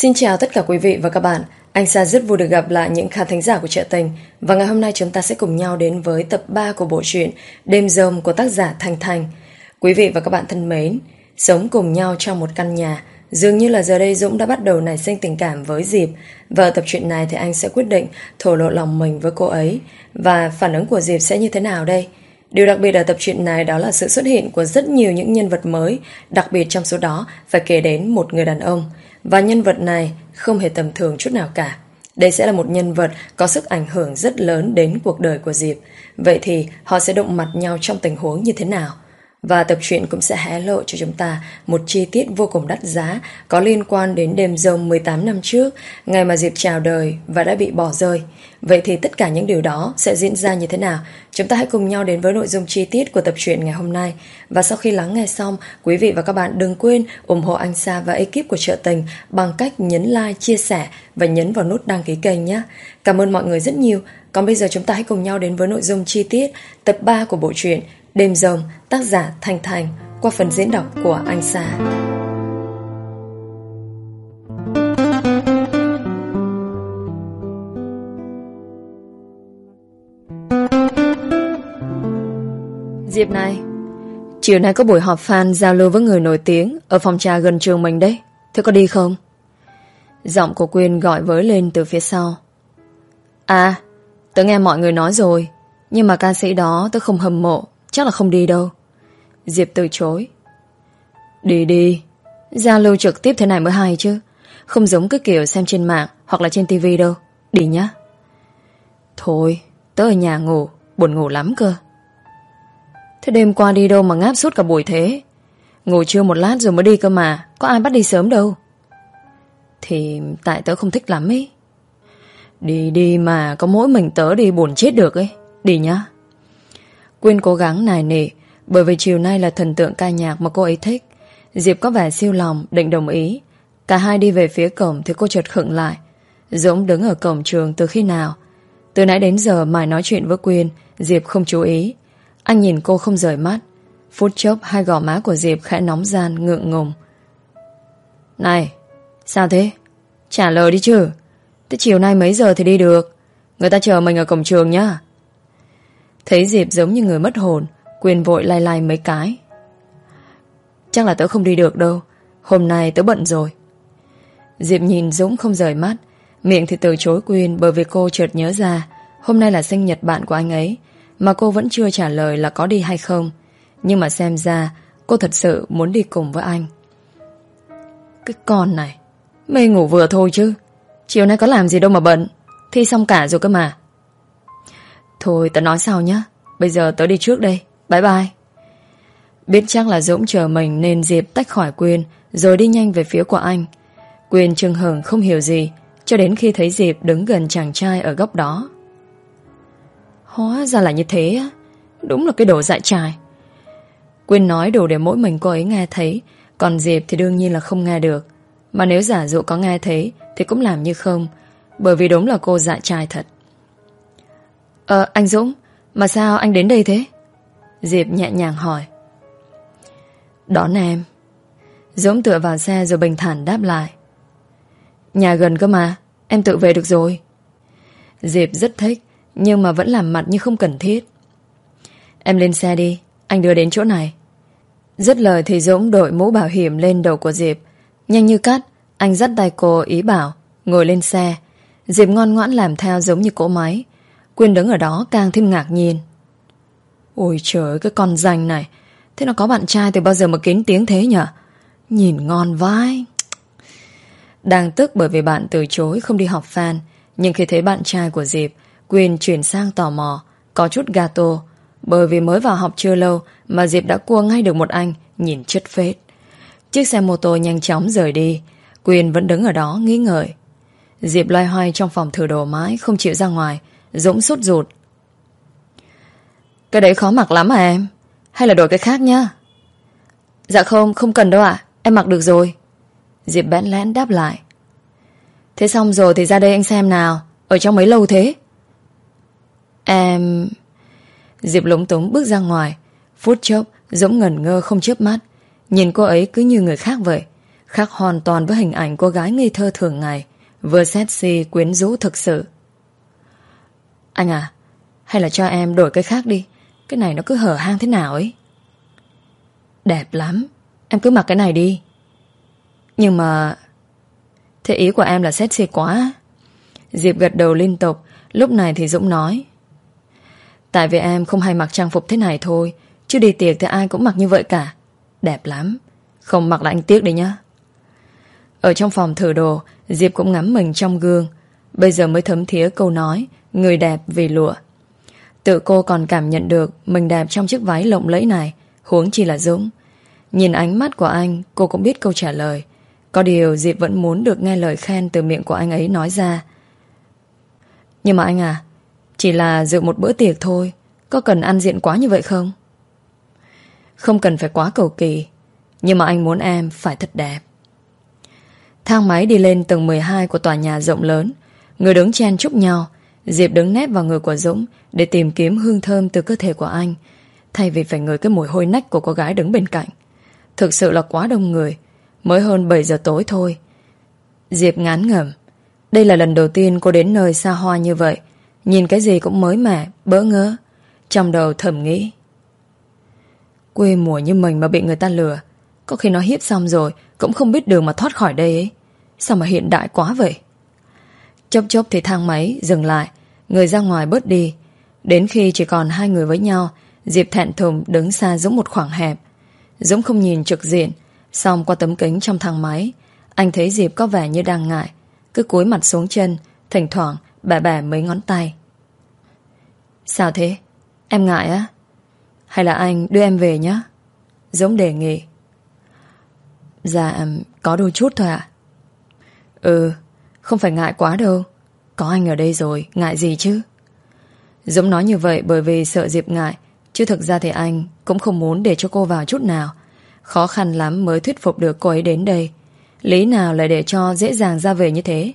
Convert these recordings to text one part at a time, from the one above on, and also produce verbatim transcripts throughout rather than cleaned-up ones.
Xin chào tất cả quý vị và các bạn. Anh Sa rất vui được gặp lại những khán thính giả của Chợ Tình. Và ngày hôm nay chúng ta sẽ cùng nhau đến với tập ba của bộ truyện Đêm Rông của tác giả Thanh Thanh. Quý vị và các bạn thân mến, sống cùng nhau trong một căn nhà, dường như là giờ đây Dũng đã bắt đầu nảy sinh tình cảm với Diệp. Và ở tập truyện này thì anh sẽ quyết định thổ lộ lòng mình với cô ấy. Và phản ứng của Diệp sẽ như thế nào đây? Điều đặc biệt ở tập truyện này đó là sự xuất hiện của rất nhiều những nhân vật mới. Đặc biệt trong số đó phải kể đến một người đàn ông. Và nhân vật này không hề tầm thường chút nào cả. Đây sẽ là một nhân vật có sức ảnh hưởng rất lớn đến cuộc đời của Diệp. Vậy thì họ sẽ động mặt nhau trong tình huống như thế nào? Và tập truyện cũng sẽ hé lộ cho chúng ta một chi tiết vô cùng đắt giá có liên quan đến đêm rông mười tám năm trước, ngày mà Diệp chào đời và đã bị bỏ rơi. Vậy thì tất cả những điều đó sẽ diễn ra như thế nào? Chúng ta hãy cùng nhau đến với nội dung chi tiết của tập truyện ngày hôm nay. Và sau khi lắng nghe xong, quý vị và các bạn đừng quên ủng hộ anh Sa và ekip của Chợ Tình bằng cách nhấn like, chia sẻ và nhấn vào nút đăng ký kênh nhé. Cảm ơn mọi người rất nhiều. Còn bây giờ chúng ta hãy cùng nhau đến với nội dung chi tiết tập ba của bộ truyện Đêm Rông, tác giả Thanh Thanh, qua phần diễn đọc của anh Sa. Diệp này, chiều nay có buổi họp fan giao lưu với người nổi tiếng ở phòng trà gần trường mình đấy. Thế có đi không? Giọng của Quyên gọi với lên từ phía sau. À, tớ nghe mọi người nói rồi, nhưng mà ca sĩ đó tớ không hâm mộ, chắc là không đi đâu. Diệp từ chối. Đi đi, giao lưu trực tiếp thế này mới hay chứ, không giống cái kiểu xem trên mạng hoặc là trên tivi đâu. Đi nhá. Thôi, tớ ở nhà ngủ, buồn ngủ lắm cơ. Thế đêm qua đi đâu mà ngáp suốt cả buổi thế? Ngủ trưa một lát rồi mới đi cơ mà, có ai bắt đi sớm đâu. Thì tại tớ không thích lắm ấy. Đi đi mà, có mỗi mình tớ đi buồn chết được ấy. Đi nhá. Quyên cố gắng nài nỉ, bởi vì chiều nay là thần tượng ca nhạc mà cô ấy thích. Diệp có vẻ siêu lòng, định đồng ý. Cả hai đi về phía cổng thì cô chợt khựng lại. Dũng đứng ở cổng trường từ khi nào? Từ nãy đến giờ mãi nói chuyện với Quyên, Diệp không chú ý. Anh nhìn cô không rời mắt. Phút chốc hai gò má của Diệp khẽ nóng ran ngượng ngùng. Này, sao thế? Trả lời đi chứ. Thế chiều nay mấy giờ thì đi được? Người ta chờ mình ở cổng trường nhá. Thấy Diệp giống như người mất hồn, Quyên vội lay lay mấy cái. Chắc là tớ không đi được đâu, hôm nay tớ bận rồi. Diệp nhìn Dũng không rời mắt, miệng thì từ chối Quyên bởi vì cô chợt nhớ ra hôm nay là sinh nhật bạn của anh ấy, mà cô vẫn chưa trả lời là có đi hay không. Nhưng mà xem ra cô thật sự muốn đi cùng với anh. Cái con này, mê ngủ vừa thôi chứ, chiều nay có làm gì đâu mà bận, thi xong cả rồi cơ mà. Thôi tớ nói sau nhé, bây giờ tớ đi trước đây, bye bye. Biết chắc là Dũng chờ mình nên Diệp tách khỏi Quyên rồi đi nhanh về phía của anh. Quyên chưng hửng không hiểu gì cho đến khi thấy Diệp đứng gần chàng trai ở góc đó. Hóa ra là như thế á, đúng là cái đồ dại trai. Quyên nói đủ để mỗi mình cô ấy nghe thấy, còn Diệp thì đương nhiên là không nghe được. Mà nếu giả dụ có nghe thấy thì cũng làm như không, bởi vì đúng là cô dại trai thật. Ờ anh Dũng, mà sao anh đến đây thế? Diệp nhẹ nhàng hỏi. Đón em. Dũng tựa vào xe rồi bình thản đáp lại. Nhà gần cơ mà, em tự về được rồi. Diệp rất thích, nhưng mà vẫn làm mặt như không cần thiết. Em lên xe đi, anh đưa đến chỗ này. Dứt lời thì Dũng đội mũ bảo hiểm lên đầu của Diệp. Nhanh như cắt, anh dắt tay cô ý bảo ngồi lên xe. Diệp ngoan ngoãn làm theo giống như cỗ máy. Quyên đứng ở đó càng thêm ngạc nhiên. Ôi trời ơi, cái con danh này, thế nó có bạn trai từ bao giờ mà kín tiếng thế nhở? Nhìn ngon vai. Đang tức bởi vì bạn từ chối không đi họp fan, nhưng khi thấy bạn trai của Diệp, Quyên chuyển sang tò mò, có chút gato. Bởi vì mới vào học chưa lâu mà Diệp đã cua ngay được một anh nhìn chất phết. Chiếc xe mô tô nhanh chóng rời đi. Quyên vẫn đứng ở đó nghĩ ngợi. Diệp loay hoay trong phòng thử đồ mãi không chịu ra ngoài. Dũng sốt ruột. Cái đấy khó mặc lắm à em? Hay là đổi cái khác nhá? Dạ không, không cần đâu ạ, em mặc được rồi. Diệp bẽn lẽn đáp lại. Thế xong rồi thì ra đây anh xem nào, ở trong mấy lâu thế? Em... Diệp lúng túng bước ra ngoài. Phút chốc Dũng ngẩn ngơ không chớp mắt, nhìn cô ấy cứ như người khác vậy. khác hoàn toàn với hình ảnh cô gái ngây thơ thường ngày, vừa sexy quyến rũ thực sự. Anh à, hay là cho em đổi cái khác đi, cái này nó cứ hở hang thế nào ấy. Đẹp lắm, em cứ mặc cái này đi. Nhưng mà... Thế ý của em là sexy quá. Diệp gật đầu liên tục. Lúc này thì Dũng nói: Tại vì em không hay mặc trang phục thế này thôi, chứ đi tiệc thì ai cũng mặc như vậy cả. Đẹp lắm, không mặc là anh tiếc đấy nhá. Ở trong phòng thử đồ, Diệp cũng ngắm mình trong gương. Bây giờ mới thấm thía câu nói người đẹp vì lụa. Tự cô còn cảm nhận được mình đẹp trong chiếc váy lộng lẫy này, huống chi là Dũng. Nhìn ánh mắt của anh, cô cũng biết câu trả lời. Có điều Diệp vẫn muốn được nghe lời khen từ miệng của anh ấy nói ra. Nhưng mà anh à, chỉ là dự một bữa tiệc thôi, có cần ăn diện quá như vậy không? Không cần phải quá cầu kỳ, nhưng mà anh muốn em phải thật đẹp. Thang máy đi lên tầng mười hai của tòa nhà rộng lớn. Người đứng chen chúc nhau. Diệp đứng nép vào người của Dũng để tìm kiếm hương thơm từ cơ thể của anh, thay vì phải ngửi cái mùi hôi nách của cô gái đứng bên cạnh. Thực sự là quá đông người. Mới hơn bảy giờ tối thôi. Diệp ngán ngẩm. Đây là lần đầu tiên cô đến nơi xa hoa như vậy. Nhìn cái gì cũng mới mẻ, bỡ ngỡ. Trong đầu thầm nghĩ: quê mùa như mình mà bị người ta lừa, có khi nó hiếp xong rồi cũng không biết đường mà thoát khỏi đây ấy. Sao mà hiện đại quá vậy. Chốc chốc thì thang máy dừng lại, người ra ngoài bớt đi. Đến khi chỉ còn hai người với nhau, Diệp thẹn thùng đứng xa Dũng một khoảng hẹp. Dũng không nhìn trực diện, xong qua tấm kính trong thang máy, anh thấy Diệp có vẻ như đang ngại, cứ cúi mặt xuống chân, thỉnh thoảng bẻ bẻ mấy ngón tay. Sao thế? Em ngại á? Hay là anh đưa em về nhé? Dũng đề nghị. Dạ, có đôi chút thôi ạ. Ừ, không phải ngại quá đâu. Có anh ở đây rồi, ngại gì chứ? Dũng nói như vậy bởi vì sợ Diệp ngại, chứ thực ra thì anh cũng không muốn để cho cô vào chút nào. Khó khăn lắm mới thuyết phục được cô ấy đến đây. Lý nào lại để cho dễ dàng ra về như thế.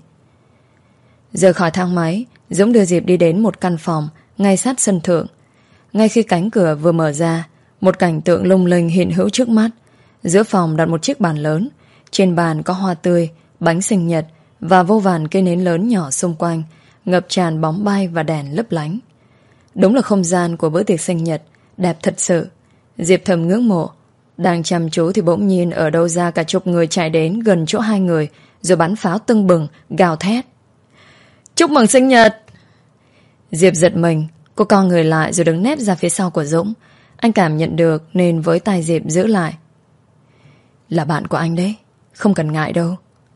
Rời khỏi thang máy, Dũng đưa Diệp đi đến một căn phòng ngay sát sân thượng. Ngay khi cánh cửa vừa mở ra, một cảnh tượng lung linh hiện hữu trước mắt. Giữa phòng đặt một chiếc bàn lớn. Trên bàn có hoa tươi, bánh sinh nhật và vô vàn cây nến lớn nhỏ xung quanh, ngập tràn bóng bay và đèn lấp lánh. Đúng là không gian của bữa tiệc sinh nhật, đẹp thật sự. Diệp thầm ngưỡng mộ. Đang chăm chú thì bỗng nhiên ở đâu ra cả chục người chạy đến gần chỗ hai người, rồi bắn pháo tưng bừng, gào thét: Chúc mừng sinh nhật! Diệp giật mình. Cô co người lại rồi đứng nép ra phía sau của Dũng. Anh cảm nhận được nên với tay Diệp giữ lại. Là bạn của anh đấy, không cần ngại đâu.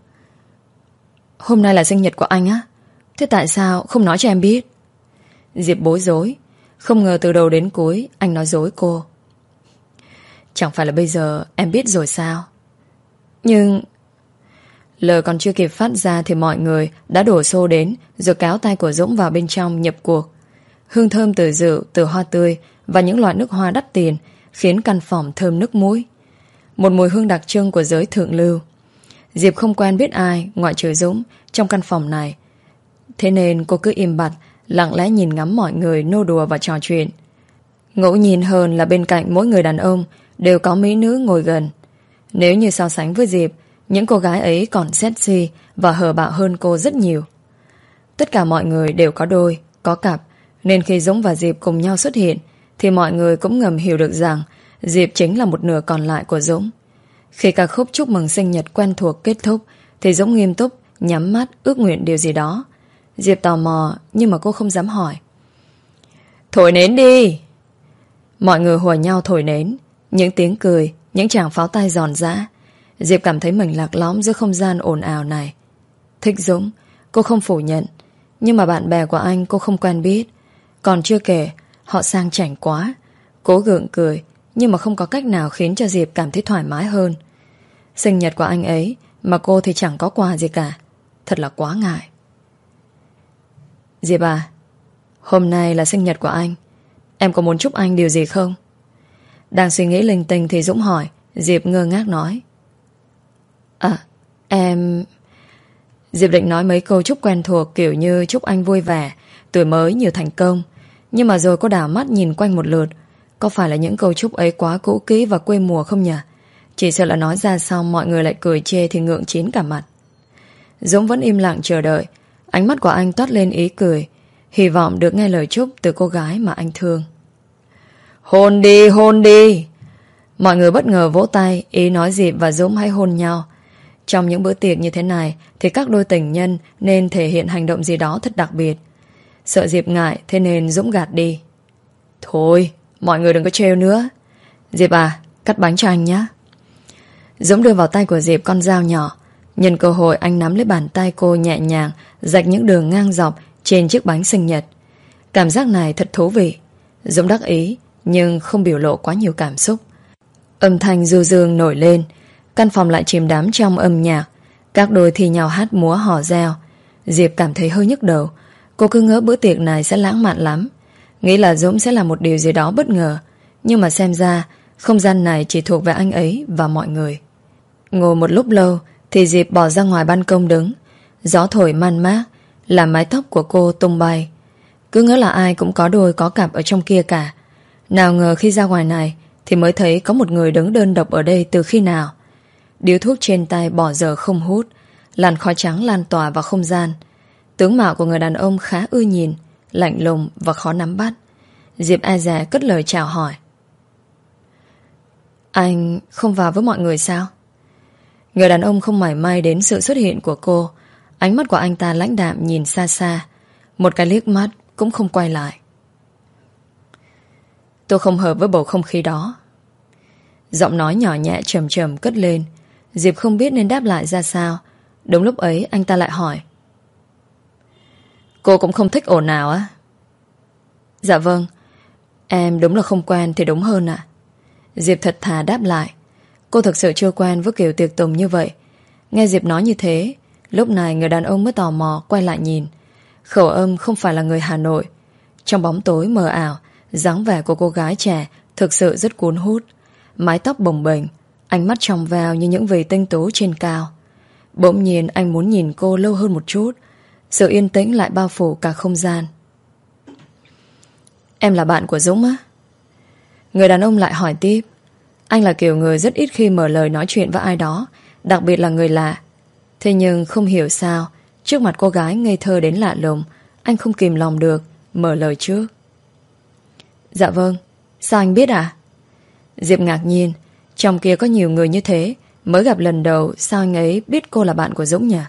Hôm nay là sinh nhật của anh á? Thế tại sao không nói cho em biết? Diệp bối rối. Không ngờ từ đầu đến cuối anh nói dối cô. Chẳng phải là bây giờ em biết rồi sao? Nhưng... Lời còn chưa kịp phát ra thì mọi người đã đổ xô đến, rồi kéo tay của Dũng vào bên trong nhập cuộc. Hương thơm từ rượu, từ hoa tươi và những loại nước hoa đắt tiền khiến căn phòng thơm nức mũi. Một mùi hương đặc trưng của giới thượng lưu. Diệp không quen biết ai ngoại trừ Dũng trong căn phòng này. Thế nên cô cứ im bặt, lặng lẽ nhìn ngắm mọi người nô đùa và trò chuyện. Ngẫu nhiên hơn là bên cạnh mỗi người đàn ông đều có mỹ nữ ngồi gần. Nếu như so sánh với Diệp, những cô gái ấy còn sexy và hờ bạo hơn cô rất nhiều. Tất cả mọi người đều có đôi, có cặp, nên khi Dũng và Diệp cùng nhau xuất hiện thì mọi người cũng ngầm hiểu được rằng Diệp chính là một nửa còn lại của Dũng. Khi ca khúc chúc mừng sinh nhật quen thuộc kết thúc thì Dũng nghiêm túc nhắm mắt ước nguyện điều gì đó. Diệp tò mò nhưng mà cô không dám hỏi. Thổi nến đi! Mọi người hùa nhau thổi nến. Những tiếng cười, những tràng pháo tay giòn giã. Diệp cảm thấy mình lạc lõng giữa không gian ồn ào này. Thích Dũng, cô không phủ nhận. Nhưng mà bạn bè của anh cô không quen biết. Còn chưa kể, họ sang chảnh quá. Cố gượng cười, nhưng mà không có cách nào khiến cho Diệp cảm thấy thoải mái hơn. Sinh nhật của anh ấy mà cô thì chẳng có quà gì cả. Thật là quá ngại. Diệp à, hôm nay là sinh nhật của anh. Em có muốn chúc anh điều gì không? Đang suy nghĩ linh tinh thì Dũng hỏi. Diệp ngơ ngác nói: À, em... Diệp định nói mấy câu chúc quen thuộc, kiểu như chúc anh vui vẻ, tuổi mới nhiều thành công. Nhưng mà rồi cô đảo mắt nhìn quanh một lượt. Có phải là những câu chúc ấy quá cũ kỹ và quê mùa không nhỉ? Chỉ sợ là nói ra xong mọi người lại cười chê thì ngượng chín cả mặt. Dũng vẫn im lặng chờ đợi. Ánh mắt của anh toát lên ý cười, hy vọng được nghe lời chúc từ cô gái mà anh thương. Hôn đi, hôn đi. Mọi người bất ngờ vỗ tay, ý nói Diệp và Dũng hãy hôn nhau. Trong những bữa tiệc như thế này thì các đôi tình nhân nên thể hiện hành động gì đó thật đặc biệt. Sợ Diệp ngại, thế nên Dũng gạt đi. Thôi, mọi người đừng có trêu nữa. Diệp à, cắt bánh cho anh nhé. Dũng đưa vào tay của Diệp con dao nhỏ. Nhân cơ hội anh nắm lấy bàn tay cô nhẹ nhàng rạch những đường ngang dọc trên chiếc bánh sinh nhật. Cảm giác này thật thú vị. Dũng đắc ý nhưng không biểu lộ quá nhiều cảm xúc. Âm thanh du dương nổi lên. Căn phòng lại chìm đắm trong âm nhạc. Các đôi thi nhau hát múa hò reo. Diệp cảm thấy hơi nhức đầu. Cô cứ ngỡ bữa tiệc này sẽ lãng mạn lắm, nghĩ là Dũng sẽ làm một điều gì đó bất ngờ. Nhưng mà xem ra không gian này chỉ thuộc về anh ấy và mọi người. Ngồi một lúc lâu thì Diệp bỏ ra ngoài ban công đứng. Gió thổi man mát làm mái tóc của cô tung bay. Cứ ngỡ là ai cũng có đôi có cặp ở trong kia cả. Nào ngờ khi ra ngoài này thì mới thấy có một người đứng đơn độc ở đây từ khi nào. Điếu thuốc trên tay bỏ giờ không hút, làn khói trắng lan tỏa vào không gian. Tướng mạo của người đàn ông khá ưa nhìn, lạnh lùng và khó nắm bắt. Diệp e dè cất lời chào hỏi. Anh không vào với mọi người sao? Người đàn ông không mảy may đến sự xuất hiện của cô. Ánh mắt của anh ta lãnh đạm nhìn xa xa, một cái liếc mắt cũng không quay lại. Tôi không hợp với bầu không khí đó. Giọng nói nhỏ nhẹ trầm trầm cất lên. Diệp không biết nên đáp lại ra sao. Đúng lúc ấy anh ta lại hỏi. Cô cũng không thích ồn ào á? Dạ vâng. Em đúng là không quen thì đúng hơn ạ. Diệp thật thà đáp lại. Cô thực sự chưa quen với kiểu tiệc tùng như vậy. Nghe Diệp nói như thế, lúc này người đàn ông mới tò mò quay lại nhìn. Khẩu âm không phải là người Hà Nội. Trong bóng tối mờ ảo, dáng vẻ của cô gái trẻ thực sự rất cuốn hút. Mái tóc bồng bềnh, ánh mắt trong veo như những vì tinh tú trên cao. Bỗng nhiên anh muốn nhìn cô lâu hơn một chút. Sự yên tĩnh lại bao phủ cả không gian. Em là bạn của Dũng á? Người đàn ông lại hỏi tiếp. Anh là kiểu người rất ít khi mở lời nói chuyện với ai đó, đặc biệt là người lạ. Thế nhưng không hiểu sao, trước mặt cô gái ngây thơ đến lạ lùng, anh không kìm lòng được mở lời trước. Dạ vâng. Sao anh biết à? Diệp ngạc nhiên. Trong kia có nhiều người như thế, mới gặp lần đầu, sao anh ấy biết cô là bạn của Dũng nhỉ?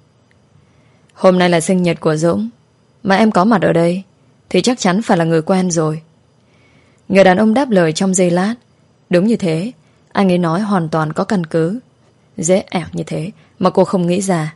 Hôm nay là sinh nhật của Dũng, mà em có mặt ở đây thì chắc chắn phải là người quen rồi. Người đàn ông đáp lời trong giây lát. Đúng như thế, anh ấy nói hoàn toàn có căn cứ. Dễ ẻo như thế mà cô không nghĩ ra.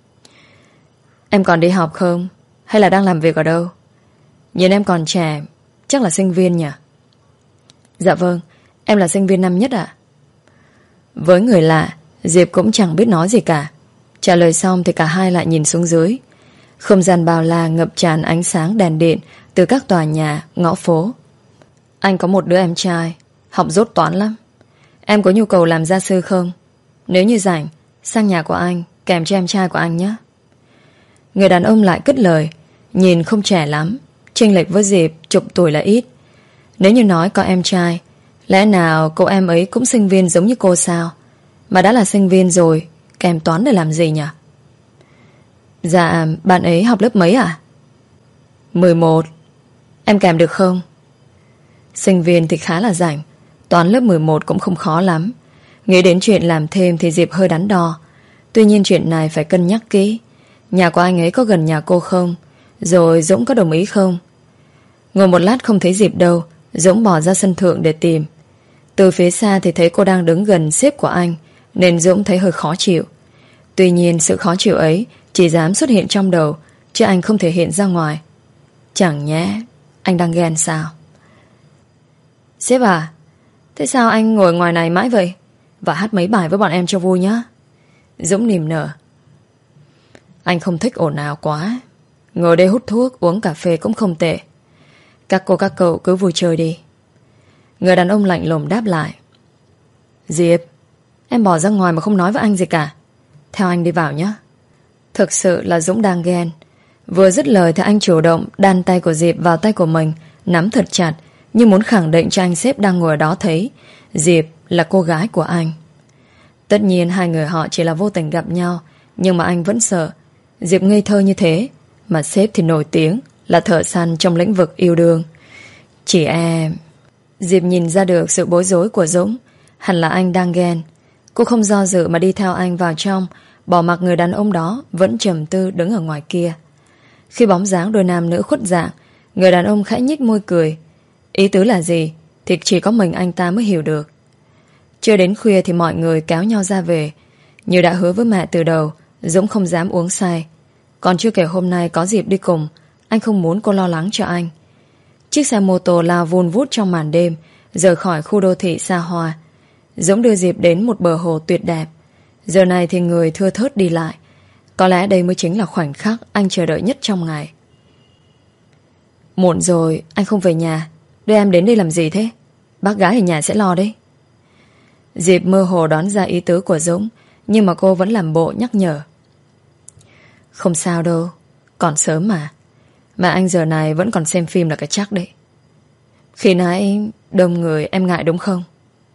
Em còn đi học không? Hay là đang làm việc ở đâu? Nhìn em còn trẻ, chắc là sinh viên nhỉ? Dạ vâng, em là sinh viên năm nhất ạ. Với người lạ, Diệp cũng chẳng biết nói gì cả. Trả lời xong thì cả hai lại nhìn xuống dưới. Không gian bao la ngập tràn ánh sáng đèn điện từ các tòa nhà, ngõ phố. Anh có một đứa em trai học dốt toán lắm. Em có nhu cầu làm gia sư không? Nếu như rảnh, sang nhà của anh kèm cho em trai của anh nhé. Người đàn ông lại cất lời. Nhìn không trẻ lắm, chênh lệch với Diệp chục tuổi là ít. Nếu như nói có em trai, lẽ nào cô em ấy cũng sinh viên giống như cô sao? Mà đã là sinh viên rồi, kèm toán để làm gì nhỉ? Dạ, bạn ấy học lớp mấy à? mười một. Em kèm được không? Sinh viên thì khá là rảnh, toán lớp mười một cũng không khó lắm. Nghĩ đến chuyện làm thêm thì Diệp hơi đắn đo. Tuy nhiên chuyện này phải cân nhắc kỹ. Nhà của anh ấy có gần nhà cô không? Rồi Dũng có đồng ý không? Ngồi một lát không thấy Diệp đâu, Dũng bỏ ra sân thượng để tìm. Từ phía xa thì thấy cô đang đứng gần sếp của anh, nên Dũng thấy hơi khó chịu. Tuy nhiên sự khó chịu ấy chỉ dám xuất hiện trong đầu, chứ anh không thể hiện ra ngoài. Chẳng nhẽ anh đang ghen sao? Sếp à, thế sao anh ngồi ngoài này mãi vậy? Và hát mấy bài với bọn em cho vui nhá. Dũng niềm nở. Anh không thích ồn ào quá. Ngồi đây hút thuốc, uống cà phê cũng không tệ. Các cô các cậu cứ vui chơi đi. Người đàn ông lạnh lùng đáp lại. Diệp, em bỏ ra ngoài mà không nói với anh gì cả. Theo anh đi vào nhé. Thực sự là Dũng đang ghen. Vừa dứt lời thì anh chủ động đan tay của Diệp vào tay của mình, nắm thật chặt, như muốn khẳng định cho anh sếp đang ngồi ở đó thấy Diệp là cô gái của anh. Tất nhiên hai người họ chỉ là vô tình gặp nhau, nhưng mà anh vẫn sợ Diệp ngây thơ như thế, mà sếp thì nổi tiếng là thợ săn trong lĩnh vực yêu đương. Chỉ em... Diệp nhìn ra được sự bối rối của Dũng. Hẳn là anh đang ghen. Cô không do dự mà đi theo anh vào trong, bỏ mặc người đàn ông đó vẫn trầm tư đứng ở ngoài kia. Khi bóng dáng đôi nam nữ khuất dạng, người đàn ông khẽ nhếch môi cười. Ý tứ là gì thì chỉ có mình anh ta mới hiểu được. Chưa đến khuya thì mọi người kéo nhau ra về. Như đã hứa với mẹ từ đầu, Dũng không dám uống say. Còn chưa kể hôm nay có Diệp đi cùng, anh không muốn cô lo lắng cho anh. Chiếc xe mô tô lao vun vút trong màn đêm, rời khỏi khu đô thị xa hoa. Dũng đưa Diệp đến một bờ hồ tuyệt đẹp. Giờ này thì người thưa thớt đi lại. Có lẽ đây mới chính là khoảnh khắc anh chờ đợi nhất trong ngày. Muộn rồi, anh không về nhà. Đưa em đến đây làm gì thế? Bác gái ở nhà sẽ lo đấy. Diệp mơ hồ đoán ra ý tứ của Dũng, nhưng mà cô vẫn làm bộ nhắc nhở. Không sao đâu, còn sớm mà. Mà anh giờ này vẫn còn xem phim là cái chắc đấy. Khi nãy đông người em ngại đúng không?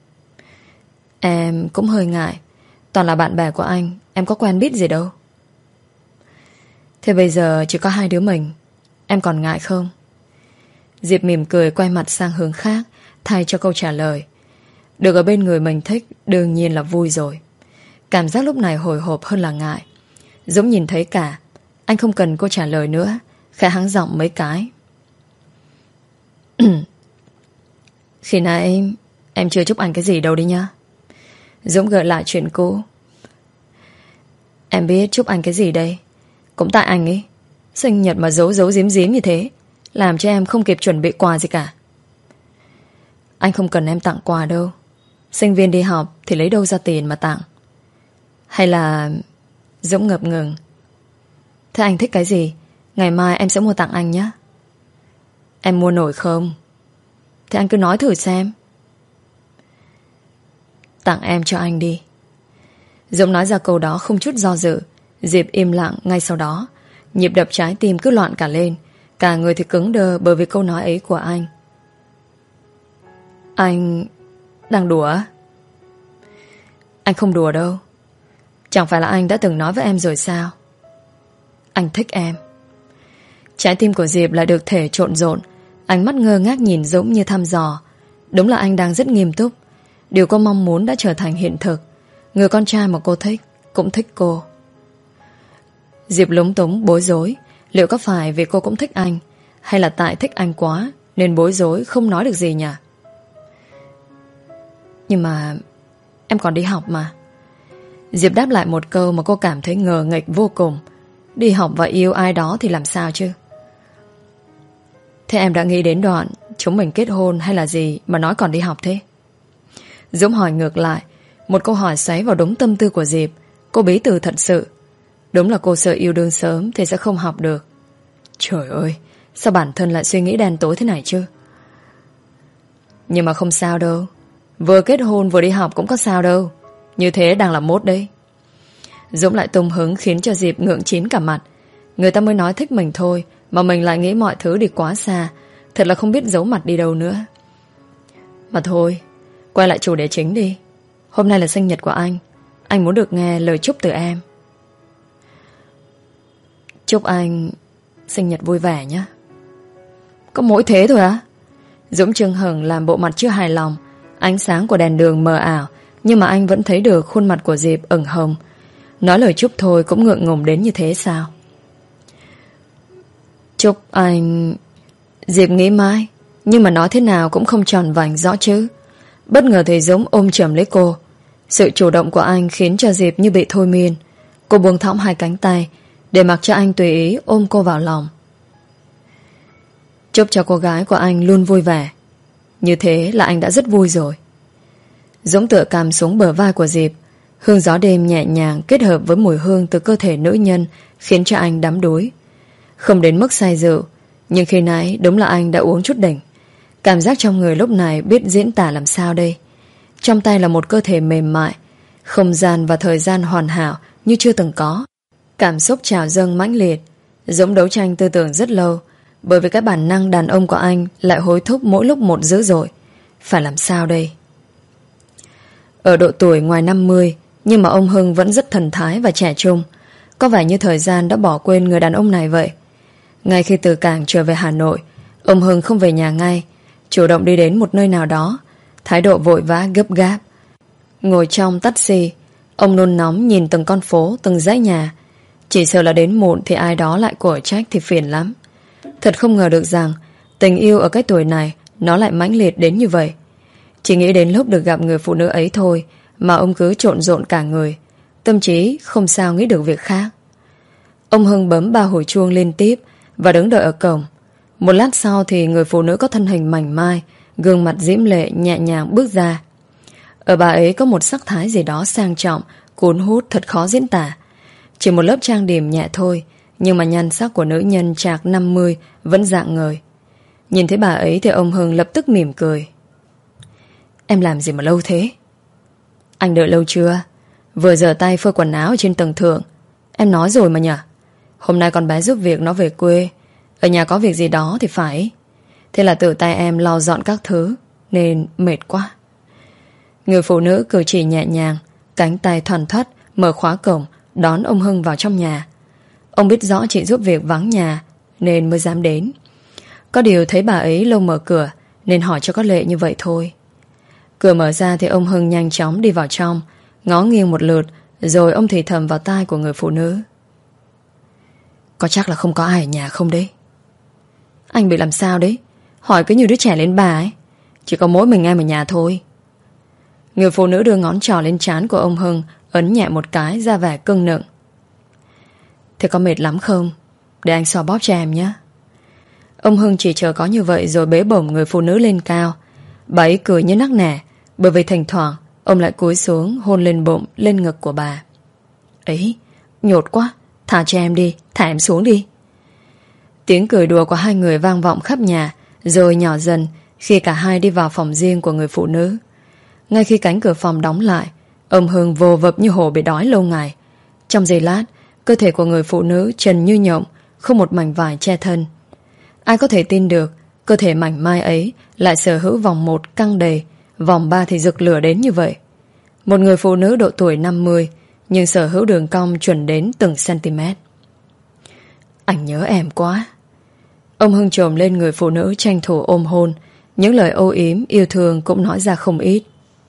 Em cũng hơi ngại. Toàn là bạn bè của anh, em có quen biết gì đâu. Thế bây giờ chỉ có hai đứa mình, em còn ngại không? Diệp mỉm cười quay mặt sang hướng khác, thay cho câu trả lời. Được ở bên người mình thích đương nhiên là vui rồi. Cảm giác lúc này hồi hộp hơn là ngại. Dũng nhìn thấy cả. Anh không cần cô trả lời nữa, khẽ hắng giọng mấy cái. Khi nãy em chưa chúc anh cái gì đâu đi nhá. Dũng gợi lại chuyện cũ. Em biết chúc anh cái gì đây. Cũng tại anh ấy. Sinh nhật mà giấu giấu giếm giếm như thế, làm cho em không kịp chuẩn bị quà gì cả. Anh không cần em tặng quà đâu. Sinh viên đi học thì lấy đâu ra tiền mà tặng. Hay là... Dũng ngập ngừng. Thế anh thích cái gì? Ngày mai em sẽ mua tặng anh nhé. Em mua nổi không? Thế anh cứ nói thử xem. Tặng em cho anh đi. Dũng nói ra câu đó không chút do dự. Diệp im lặng ngay sau đó. Nhịp đập trái tim cứ loạn cả lên. Cả người thì cứng đơ bởi vì câu nói ấy của anh. Anh... đang đùa? Anh không đùa đâu. Chẳng phải là anh đã từng nói với em rồi sao? Anh thích em. Trái tim của Diệp lại được thể trộn rộn. Ánh mắt ngơ ngác nhìn Dũng như thăm dò. Đúng là anh đang rất nghiêm túc. Điều cô mong muốn đã trở thành hiện thực. Người con trai mà cô thích cũng thích cô. Diệp lúng túng bối rối. Liệu có phải vì cô cũng thích anh, hay là tại thích anh quá nên bối rối không nói được gì nhỉ? Nhưng mà em còn đi học mà. Diệp đáp lại một câu mà cô cảm thấy ngờ nghệch vô cùng. Đi học và yêu ai đó thì làm sao chứ? Thế em đã nghĩ đến đoạn chúng mình kết hôn hay là gì mà nói còn đi học thế? Dũng hỏi ngược lại. Một câu hỏi xoáy vào đúng tâm tư của Diệp. Cô bí từ thật sự. Đúng là cô sợ yêu đương sớm thì sẽ không học được. Trời ơi, sao bản thân lại suy nghĩ đen tối thế này chứ? Nhưng mà không sao đâu. Vừa kết hôn vừa đi học cũng có sao đâu. Như thế đang là mốt đấy. Dũng lại tung hứng khiến cho Diệp ngượng chín cả mặt. Người ta mới nói thích mình thôi mà mình lại nghĩ mọi thứ đi quá xa. Thật là không biết giấu mặt đi đâu nữa. Mà thôi, quay lại chủ đề chính đi. Hôm nay là sinh nhật của anh. Anh muốn được nghe lời chúc từ em. Chúc anh sinh nhật vui vẻ nhé. Có mỗi thế thôi á? Dũng chưng hửng làm bộ mặt chưa hài lòng. Ánh sáng của đèn đường mờ ảo, nhưng mà anh vẫn thấy được khuôn mặt của Diệp ửng hồng. Nói lời chúc thôi cũng ngượng ngùng đến như thế sao? Chúc anh... Diệp nghĩ mãi, nhưng mà nói thế nào cũng không tròn vành rõ chứ. Bất ngờ thấy Dũng ôm chầm lấy cô. Sự chủ động của anh khiến cho Diệp như bị thôi miên. Cô buông thõng hai cánh tay để mặc cho anh tùy ý ôm cô vào lòng. Chúc cho cô gái của anh luôn vui vẻ. Như thế là anh đã rất vui rồi. Dũng tựa cằm xuống bờ vai của Diệp. Hương gió đêm nhẹ nhàng kết hợp với mùi hương từ cơ thể nữ nhân khiến cho anh đắm đuối. Không đến mức say rượu, nhưng khi nãy đúng là anh đã uống chút đỉnh. Cảm giác trong người lúc này biết diễn tả làm sao đây. Trong tay là một cơ thể mềm mại, không gian và thời gian hoàn hảo như chưa từng có. Cảm xúc trào dâng mãnh liệt. Dũng đấu tranh tư tưởng rất lâu, bởi vì cái bản năng đàn ông của anh lại hối thúc mỗi lúc một dữ dội. Phải làm sao đây? Ở độ tuổi ngoài năm mươi, Nhưng mà ông Hưng vẫn rất thần thái và trẻ trung. Có vẻ như thời gian đã bỏ quên người đàn ông này vậy. Ngay khi từ cảng trở về Hà Nội, ông Hưng không về nhà ngay, chủ động đi đến một nơi nào đó, thái độ vội vã gấp gáp. Ngồi trong taxi, ông nôn nóng nhìn từng con phố, từng dãy nhà. Chỉ sợ là đến muộn thì ai đó lại cổ trách thì phiền lắm. Thật không ngờ được rằng tình yêu ở cái tuổi này nó lại mãnh liệt đến như vậy. Chỉ nghĩ đến lúc được gặp người phụ nữ ấy thôi mà ông cứ trộn rộn cả người, tâm trí không sao nghĩ được việc khác. Ông Hưng bấm ba hồi chuông liên tiếp và đứng đợi ở cổng. Một lát sau thì người phụ nữ có thân hình mảnh mai, gương mặt diễm lệ nhẹ nhàng bước ra. Ở bà ấy có một sắc thái gì đó sang trọng, cuốn hút thật khó diễn tả. Chỉ một lớp trang điểm nhẹ thôi, nhưng mà nhan sắc của nữ nhân trạc năm mươi vẫn rạng ngời. Nhìn thấy bà ấy thì ông Hưng lập tức mỉm cười. Em làm gì mà lâu thế? Anh đợi lâu chưa? Vừa rửa tay phơi quần áo ở trên tầng thượng. Em nói rồi mà nhỉ? Hôm nay con bé giúp việc nó về quê, ở nhà có việc gì đó thì phải. Thế là tự tay em lau dọn các thứ, nên mệt quá. Người phụ nữ cử chỉ nhẹ nhàng, cánh tay thoăn thoắt mở khóa cổng, đón ông Hưng vào trong nhà. Ông biết rõ chị giúp việc vắng nhà nên mới dám đến. Có điều thấy bà ấy lâu mở cửa nên hỏi cho có lệ như vậy thôi. Cửa mở ra thì ông Hưng nhanh chóng đi vào trong, ngó nghiêng một lượt, rồi ông thì thầm vào tai của người phụ nữ. Có chắc là không có ai ở nhà không đấy? Anh bị làm sao đấy? Hỏi cứ như đứa trẻ lên bà ấy. Chỉ có mỗi mình em ở nhà thôi. Người phụ nữ đưa ngón trỏ lên trán của ông Hưng, ấn nhẹ một cái ra vẻ cưng nựng. Thế có mệt lắm không? Để anh xoa bóp cho em nhé. Ông Hưng chỉ chờ có như vậy rồi bế bổng người phụ nữ lên cao. Bà ấy cười như nắc nẻ, bởi vì thỉnh thoảng ông lại cúi xuống hôn lên bụng, lên ngực của bà. Ấy, nhột quá, thả cho em đi, thả em xuống đi. Tiếng cười đùa của hai người vang vọng khắp nhà, rồi nhỏ dần khi cả hai đi vào phòng riêng của người phụ nữ. Ngay khi cánh cửa phòng đóng lại, ông Hưng vô vập như hổ bị đói lâu ngày. Trong giây lát, cơ thể của người phụ nữ trần như nhộng, không một mảnh vải che thân. Ai có thể tin được cơ thể mảnh mai ấy lại sở hữu vòng một căng đầy, vòng ba thì rực lửa đến như vậy. Một người phụ nữ độ tuổi năm mươi, nhưng sở hữu đường cong chuẩn đến từng cm. Anh nhớ em quá. Ông Hưng trồm lên người phụ nữ tranh thủ ôm hôn. Những lời âu yếm yêu thương cũng nói ra không ít.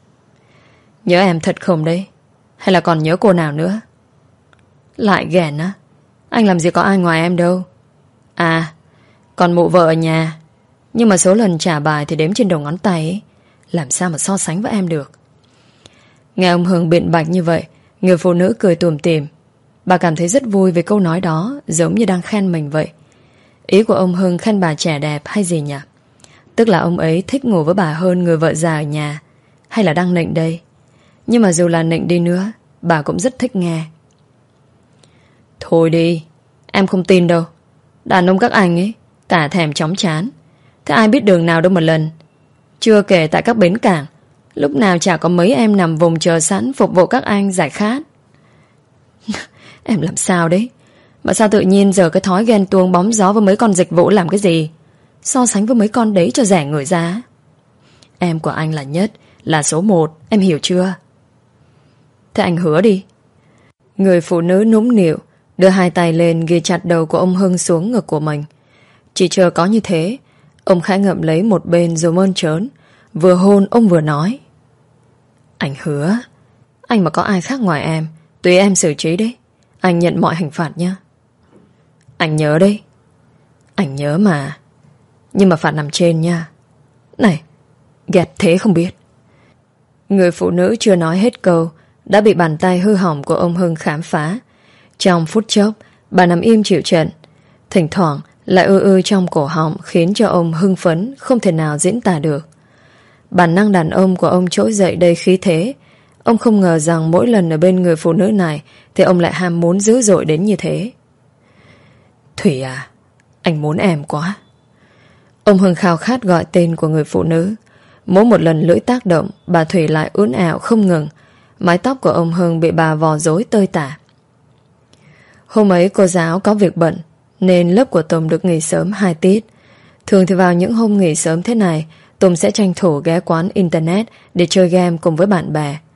Nhớ em thật không đấy? Hay là còn nhớ cô nào nữa? Lại ghen á? Anh làm gì có ai ngoài em đâu. À, còn mụ vợ ở nhà. Nhưng mà số lần trả bài thì đếm trên đầu ngón tay ấy. Làm sao mà so sánh với em được. Nghe ông Hưng biện bạch như vậy, người phụ nữ cười tủm tỉm. Bà cảm thấy rất vui về câu nói đó, giống như đang khen mình vậy. Ý của ông Hưng khen bà trẻ đẹp hay gì nhỉ? Tức là ông ấy thích ngủ với bà hơn người vợ già ở nhà. Hay là đang nịnh đây? Nhưng mà dù là nịnh đi nữa, bà cũng rất thích nghe. Thôi đi, em không tin đâu. Đàn ông các anh ấy cả thèm chóng chán. Thế ai biết đường nào đâu mà lần. Chưa kể tại các bến cảng, lúc nào chả có mấy em nằm vùng chờ sẵn phục vụ các anh giải khát. Em làm sao đấy? Mà sao tự nhiên giờ cái thói ghen tuông bóng gió với mấy con dịch vụ làm cái gì? So sánh với mấy con đấy cho rẻ người ra. Em của anh là nhất, là số một, em hiểu chưa? Thế anh hứa đi. Người phụ nữ nũng nịu đưa hai tay lên ghi chặt đầu của ông Hưng xuống ngực của mình. Chỉ chờ có như thế, ông khẽ ngậm lấy một bên rồi mơn trớn. Vừa hôn ông vừa nói. Anh hứa. Anh mà có ai khác ngoài em, tùy em xử trí đấy. Anh nhận mọi hình phạt nhé. Anh nhớ đấy. Anh nhớ mà. Nhưng mà phạt nằm trên nha. Này, ghét thế không biết. Người phụ nữ chưa nói hết câu đã bị bàn tay hư hỏng của ông Hưng khám phá. Trong phút chốc, bà nằm im chịu trận. Thỉnh thoảng lại ư ư trong cổ họng, khiến cho ông hưng phấn không thể nào diễn tả được. Bản năng đàn ông của ông trỗi dậy đầy khí thế. Ông không ngờ rằng mỗi lần ở bên người phụ nữ này thì ông lại ham muốn dữ dội đến như thế. Thủy à, anh muốn em quá. Ông Hưng khao khát gọi tên của người phụ nữ. Mỗi một lần lưỡi tác động, bà Thủy lại uốn éo không ngừng. Mái tóc của ông Hưng bị bà vò rối tơi tả. Hôm ấy cô giáo có việc bận nên lớp của Tùng được nghỉ sớm hai tiết. Thường thì vào những hôm nghỉ sớm thế này, Tùng sẽ tranh thủ ghé quán internet để chơi game cùng với bạn bè.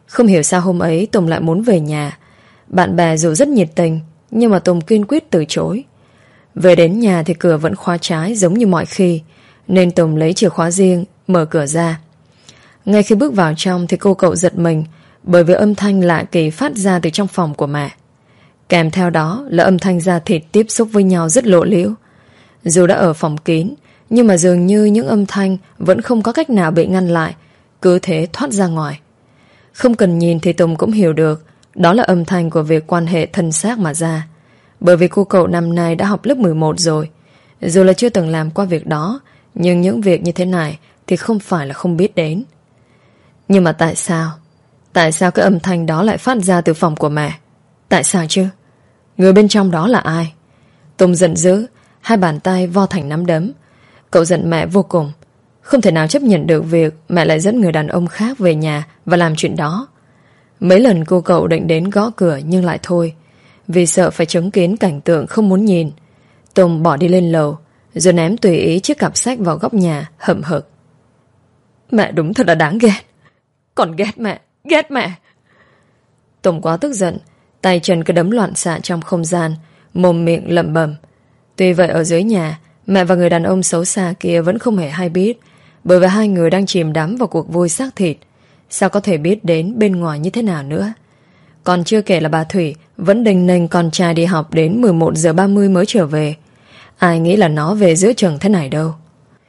Không hiểu sao hôm ấy Tùng lại muốn về nhà. Bạn bè dù rất nhiệt tình, nhưng mà Tùng kiên quyết từ chối. Về đến nhà thì cửa vẫn khóa trái giống như mọi khi, nên Tùng lấy chìa khóa riêng mở cửa ra. Ngay khi bước vào trong thì cô cậu giật mình, bởi vì âm thanh lạ kỳ phát ra từ trong phòng của mẹ. Kèm theo đó là âm thanh da thịt tiếp xúc với nhau rất lộ liễu. Dù đã ở phòng kín, nhưng mà dường như những âm thanh vẫn không có cách nào bị ngăn lại, cứ thế thoát ra ngoài. Không cần nhìn thì Tùng cũng hiểu được đó là âm thanh của việc quan hệ thân xác mà ra. Bởi vì cô cậu năm nay đã học lớp mười một rồi. Dù là chưa từng làm qua việc đó, nhưng những việc như thế này thì không phải là không biết đến. Nhưng mà tại sao? Tại sao cái âm thanh đó lại phát ra từ phòng của mẹ? Tại sao chứ? Người bên trong đó là ai? Tùng giận dữ, hai bàn tay vo thành nắm đấm. Cậu giận mẹ vô cùng. Không thể nào chấp nhận được việc mẹ lại dẫn người đàn ông khác về nhà và làm chuyện đó. Mấy lần cô cậu định đến gõ cửa nhưng lại thôi, vì sợ phải chứng kiến cảnh tượng không muốn nhìn. Tùng bỏ đi lên lầu, rồi ném tùy ý chiếc cặp sách vào góc nhà, hậm hực. Mẹ đúng thật là đáng ghét. Còn ghét mẹ, ghét mẹ. Tùng quá tức giận, tay chân cứ đấm loạn xạ trong không gian, mồm miệng lẩm bẩm. Tuy vậy ở dưới nhà, mẹ và người đàn ông xấu xa kia vẫn không hề hay biết, bởi vì hai người đang chìm đắm vào cuộc vui xác thịt. Sao có thể biết đến bên ngoài như thế nào nữa? Còn chưa kể là bà Thủy vẫn đinh ninh con trai đi học đến mười một giờ ba mươi mới trở về. Ai nghĩ là nó về giữa chừng thế này đâu.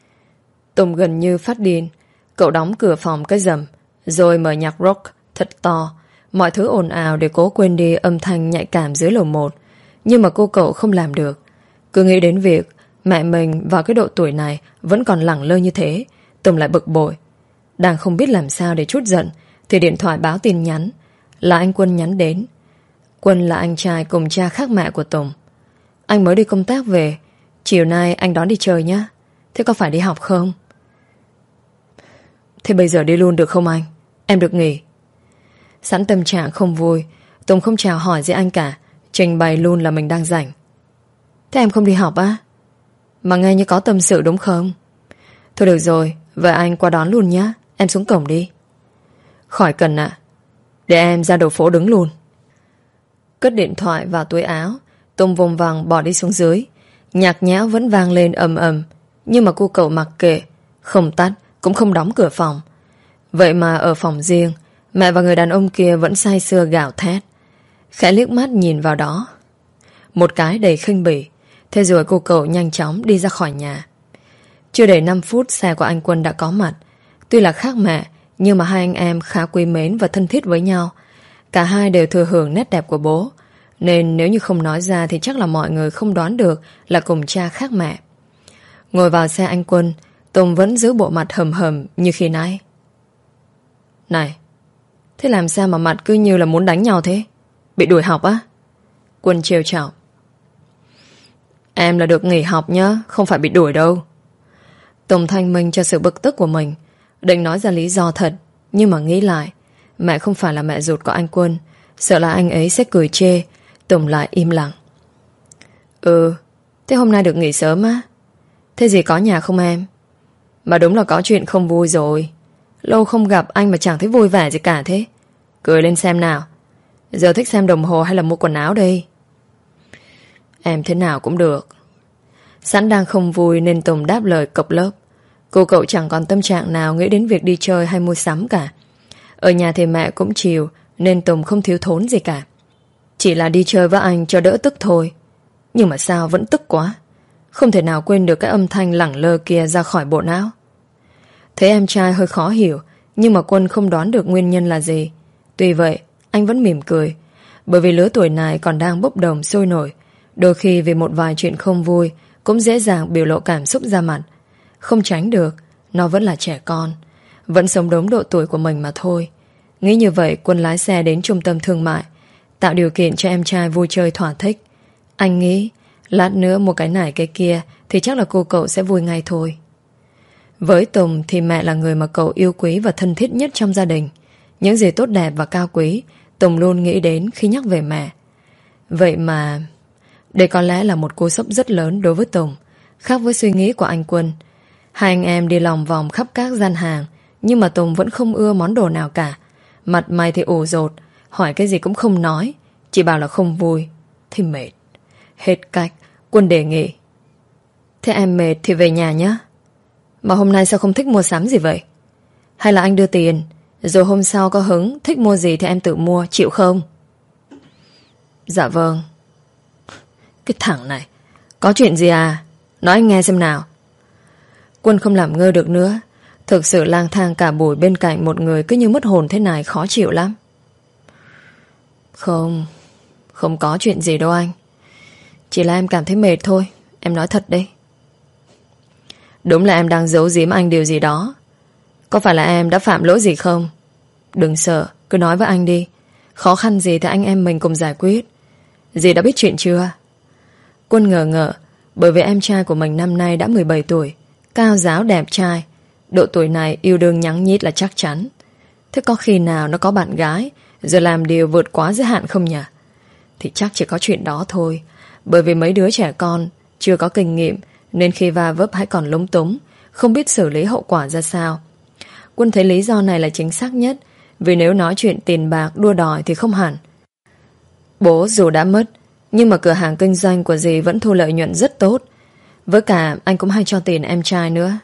Tùng gần như phát điên. Cậu đóng cửa phòng cái rầm, rồi mở nhạc rock thật to, mọi thứ ồn ào để cố quên đi âm thanh nhạy cảm dưới lầu một. Nhưng mà cô cậu không làm được. Cứ nghĩ đến việc mẹ mình vào cái độ tuổi này vẫn còn lẳng lơ như thế, Tùng lại bực bội. Đang không biết làm sao để trút giận thì điện thoại báo tin nhắn. Là anh Quân nhắn đến. Quân là anh trai cùng cha khác mẹ của Tùng. Anh mới đi công tác về, chiều nay anh đón đi chơi nhá. Thế có phải đi học không? Thế bây giờ đi luôn được không anh? Em được nghỉ. Sẵn tâm trạng không vui, Tùng không chào hỏi gì anh cả, trình bày luôn là mình đang rảnh. Thế em không đi học á? Mà nghe như có tâm sự đúng không? Thôi được rồi, vậy anh qua đón luôn nhá. Em xuống cổng đi. Khỏi cần ạ. Để em ra đầu phố đứng luôn. Cất điện thoại vào túi áo, Tùng vùng vằng bỏ đi xuống dưới. Nhạc nhẽo vẫn vang lên ầm ầm, nhưng mà cô cậu mặc kệ, không tắt cũng không đóng cửa phòng. Vậy mà ở phòng riêng, mẹ và người đàn ông kia vẫn say sưa gào thét. Khẽ liếc mắt nhìn vào đó, một cái đầy khinh bỉ. Thế rồi cô cậu nhanh chóng đi ra khỏi nhà. Chưa đầy năm phút xe của anh Quân đã có mặt. Tuy là khác mẹ, nhưng mà hai anh em khá quý mến và thân thiết với nhau. Cả hai đều thừa hưởng nét đẹp của bố, nên nếu như không nói ra thì chắc là mọi người không đoán được là cùng cha khác mẹ. Ngồi vào xe anh Quân, Tùng vẫn giữ bộ mặt hầm hầm như khi nãy. Này, thế làm sao mà mặt cứ như là muốn đánh nhau thế? Bị đuổi học á? Quân trêu chọc. Em là được nghỉ học nhá, không phải bị đuổi đâu. Tùng thanh minh cho sự bực tức của mình, định nói ra lý do thật, nhưng mà nghĩ lại, mẹ không phải là mẹ ruột của anh Quân, sợ là anh ấy sẽ cười chê. Tùng lại im lặng. Ừ, thế hôm nay được nghỉ sớm á? Thế gì có nhà không em? Mà đúng là có chuyện không vui rồi. Lâu không gặp anh mà chẳng thấy vui vẻ gì cả thế. Cười lên xem nào. Giờ thích xem đồng hồ hay là mua quần áo đây? Em thế nào cũng được. Sẵn đang không vui nên Tùng đáp lời cộc lớp. Cô cậu chẳng còn tâm trạng nào nghĩ đến việc đi chơi hay mua sắm cả. Ở nhà thì mẹ cũng chiều, nên Tùng không thiếu thốn gì cả. Chỉ là đi chơi với anh cho đỡ tức thôi. Nhưng mà sao vẫn tức quá. Không thể nào quên được cái âm thanh lẳng lơ kia ra khỏi bộ não. Thấy em trai hơi khó hiểu, nhưng mà Quân không đoán được nguyên nhân là gì. Tuy vậy anh vẫn mỉm cười, bởi vì lứa tuổi này còn đang bốc đồng sôi nổi. Đôi khi vì một vài chuyện không vui cũng dễ dàng biểu lộ cảm xúc ra mặt. Không tránh được, nó vẫn là trẻ con, vẫn sống đúng độ tuổi của mình mà thôi. Nghĩ như vậy, Quân lái xe đến trung tâm thương mại, tạo điều kiện cho em trai vui chơi thỏa thích. Anh nghĩ lát nữa mua cái này cái kia thì chắc là cô cậu sẽ vui ngay thôi. Với Tùng thì mẹ là người mà cậu yêu quý và thân thiết nhất trong gia đình. Những gì tốt đẹp và cao quý Tùng luôn nghĩ đến khi nhắc về mẹ. Vậy mà đây có lẽ là một cú sốc rất lớn đối với Tùng, khác với suy nghĩ của anh Quân. Hai anh em đi lòng vòng khắp các gian hàng, nhưng mà Tùng vẫn không ưa món đồ nào cả, Mặt mày thì ủ rột, hỏi cái gì cũng không nói, chỉ bảo là không vui. Thì mệt. Hết cách, Quân đề nghị: thế em mệt thì về nhà nhé. Mà hôm nay sao không thích mua sắm gì vậy? Hay là anh đưa tiền, rồi hôm sau có hứng thích mua gì thì em tự mua, chịu không? Dạ vâng. Cái thằng này, có chuyện gì à? Nói anh nghe xem nào. Quân không làm ngơ được nữa. Thực sự lang thang cả buổi bên cạnh một người cứ như mất hồn thế này khó chịu lắm. Không, không có chuyện gì đâu anh. Chỉ là em cảm thấy mệt thôi. Em nói thật đấy. Đúng là em đang giấu giếm anh điều gì đó. Có phải là em đã phạm lỗi gì không? Đừng sợ, cứ nói với anh đi. Khó khăn gì thì anh em mình cùng giải quyết. Dì đã biết chuyện chưa? Quân ngờ ngợ, bởi vì em trai của mình năm nay đã mười bảy tuổi, cao ráo đẹp trai. Độ tuổi này yêu đương nhắn nhít là chắc chắn. Thế có khi nào nó có bạn gái rồi làm điều vượt quá giới hạn không nhỉ? Thì chắc chỉ có chuyện đó thôi. Bởi vì mấy đứa trẻ con chưa có kinh nghiệm, nên khi va vấp hãy còn lúng túng, không biết xử lý hậu quả ra sao. Quân thấy lý do này là chính xác nhất. Vì nếu nói chuyện tiền bạc đua đòi thì không hẳn. Bố dù đã mất, nhưng mà cửa hàng kinh doanh của dì vẫn thu lợi nhuận rất tốt. Với cả anh cũng hay cho tiền em trai nữa.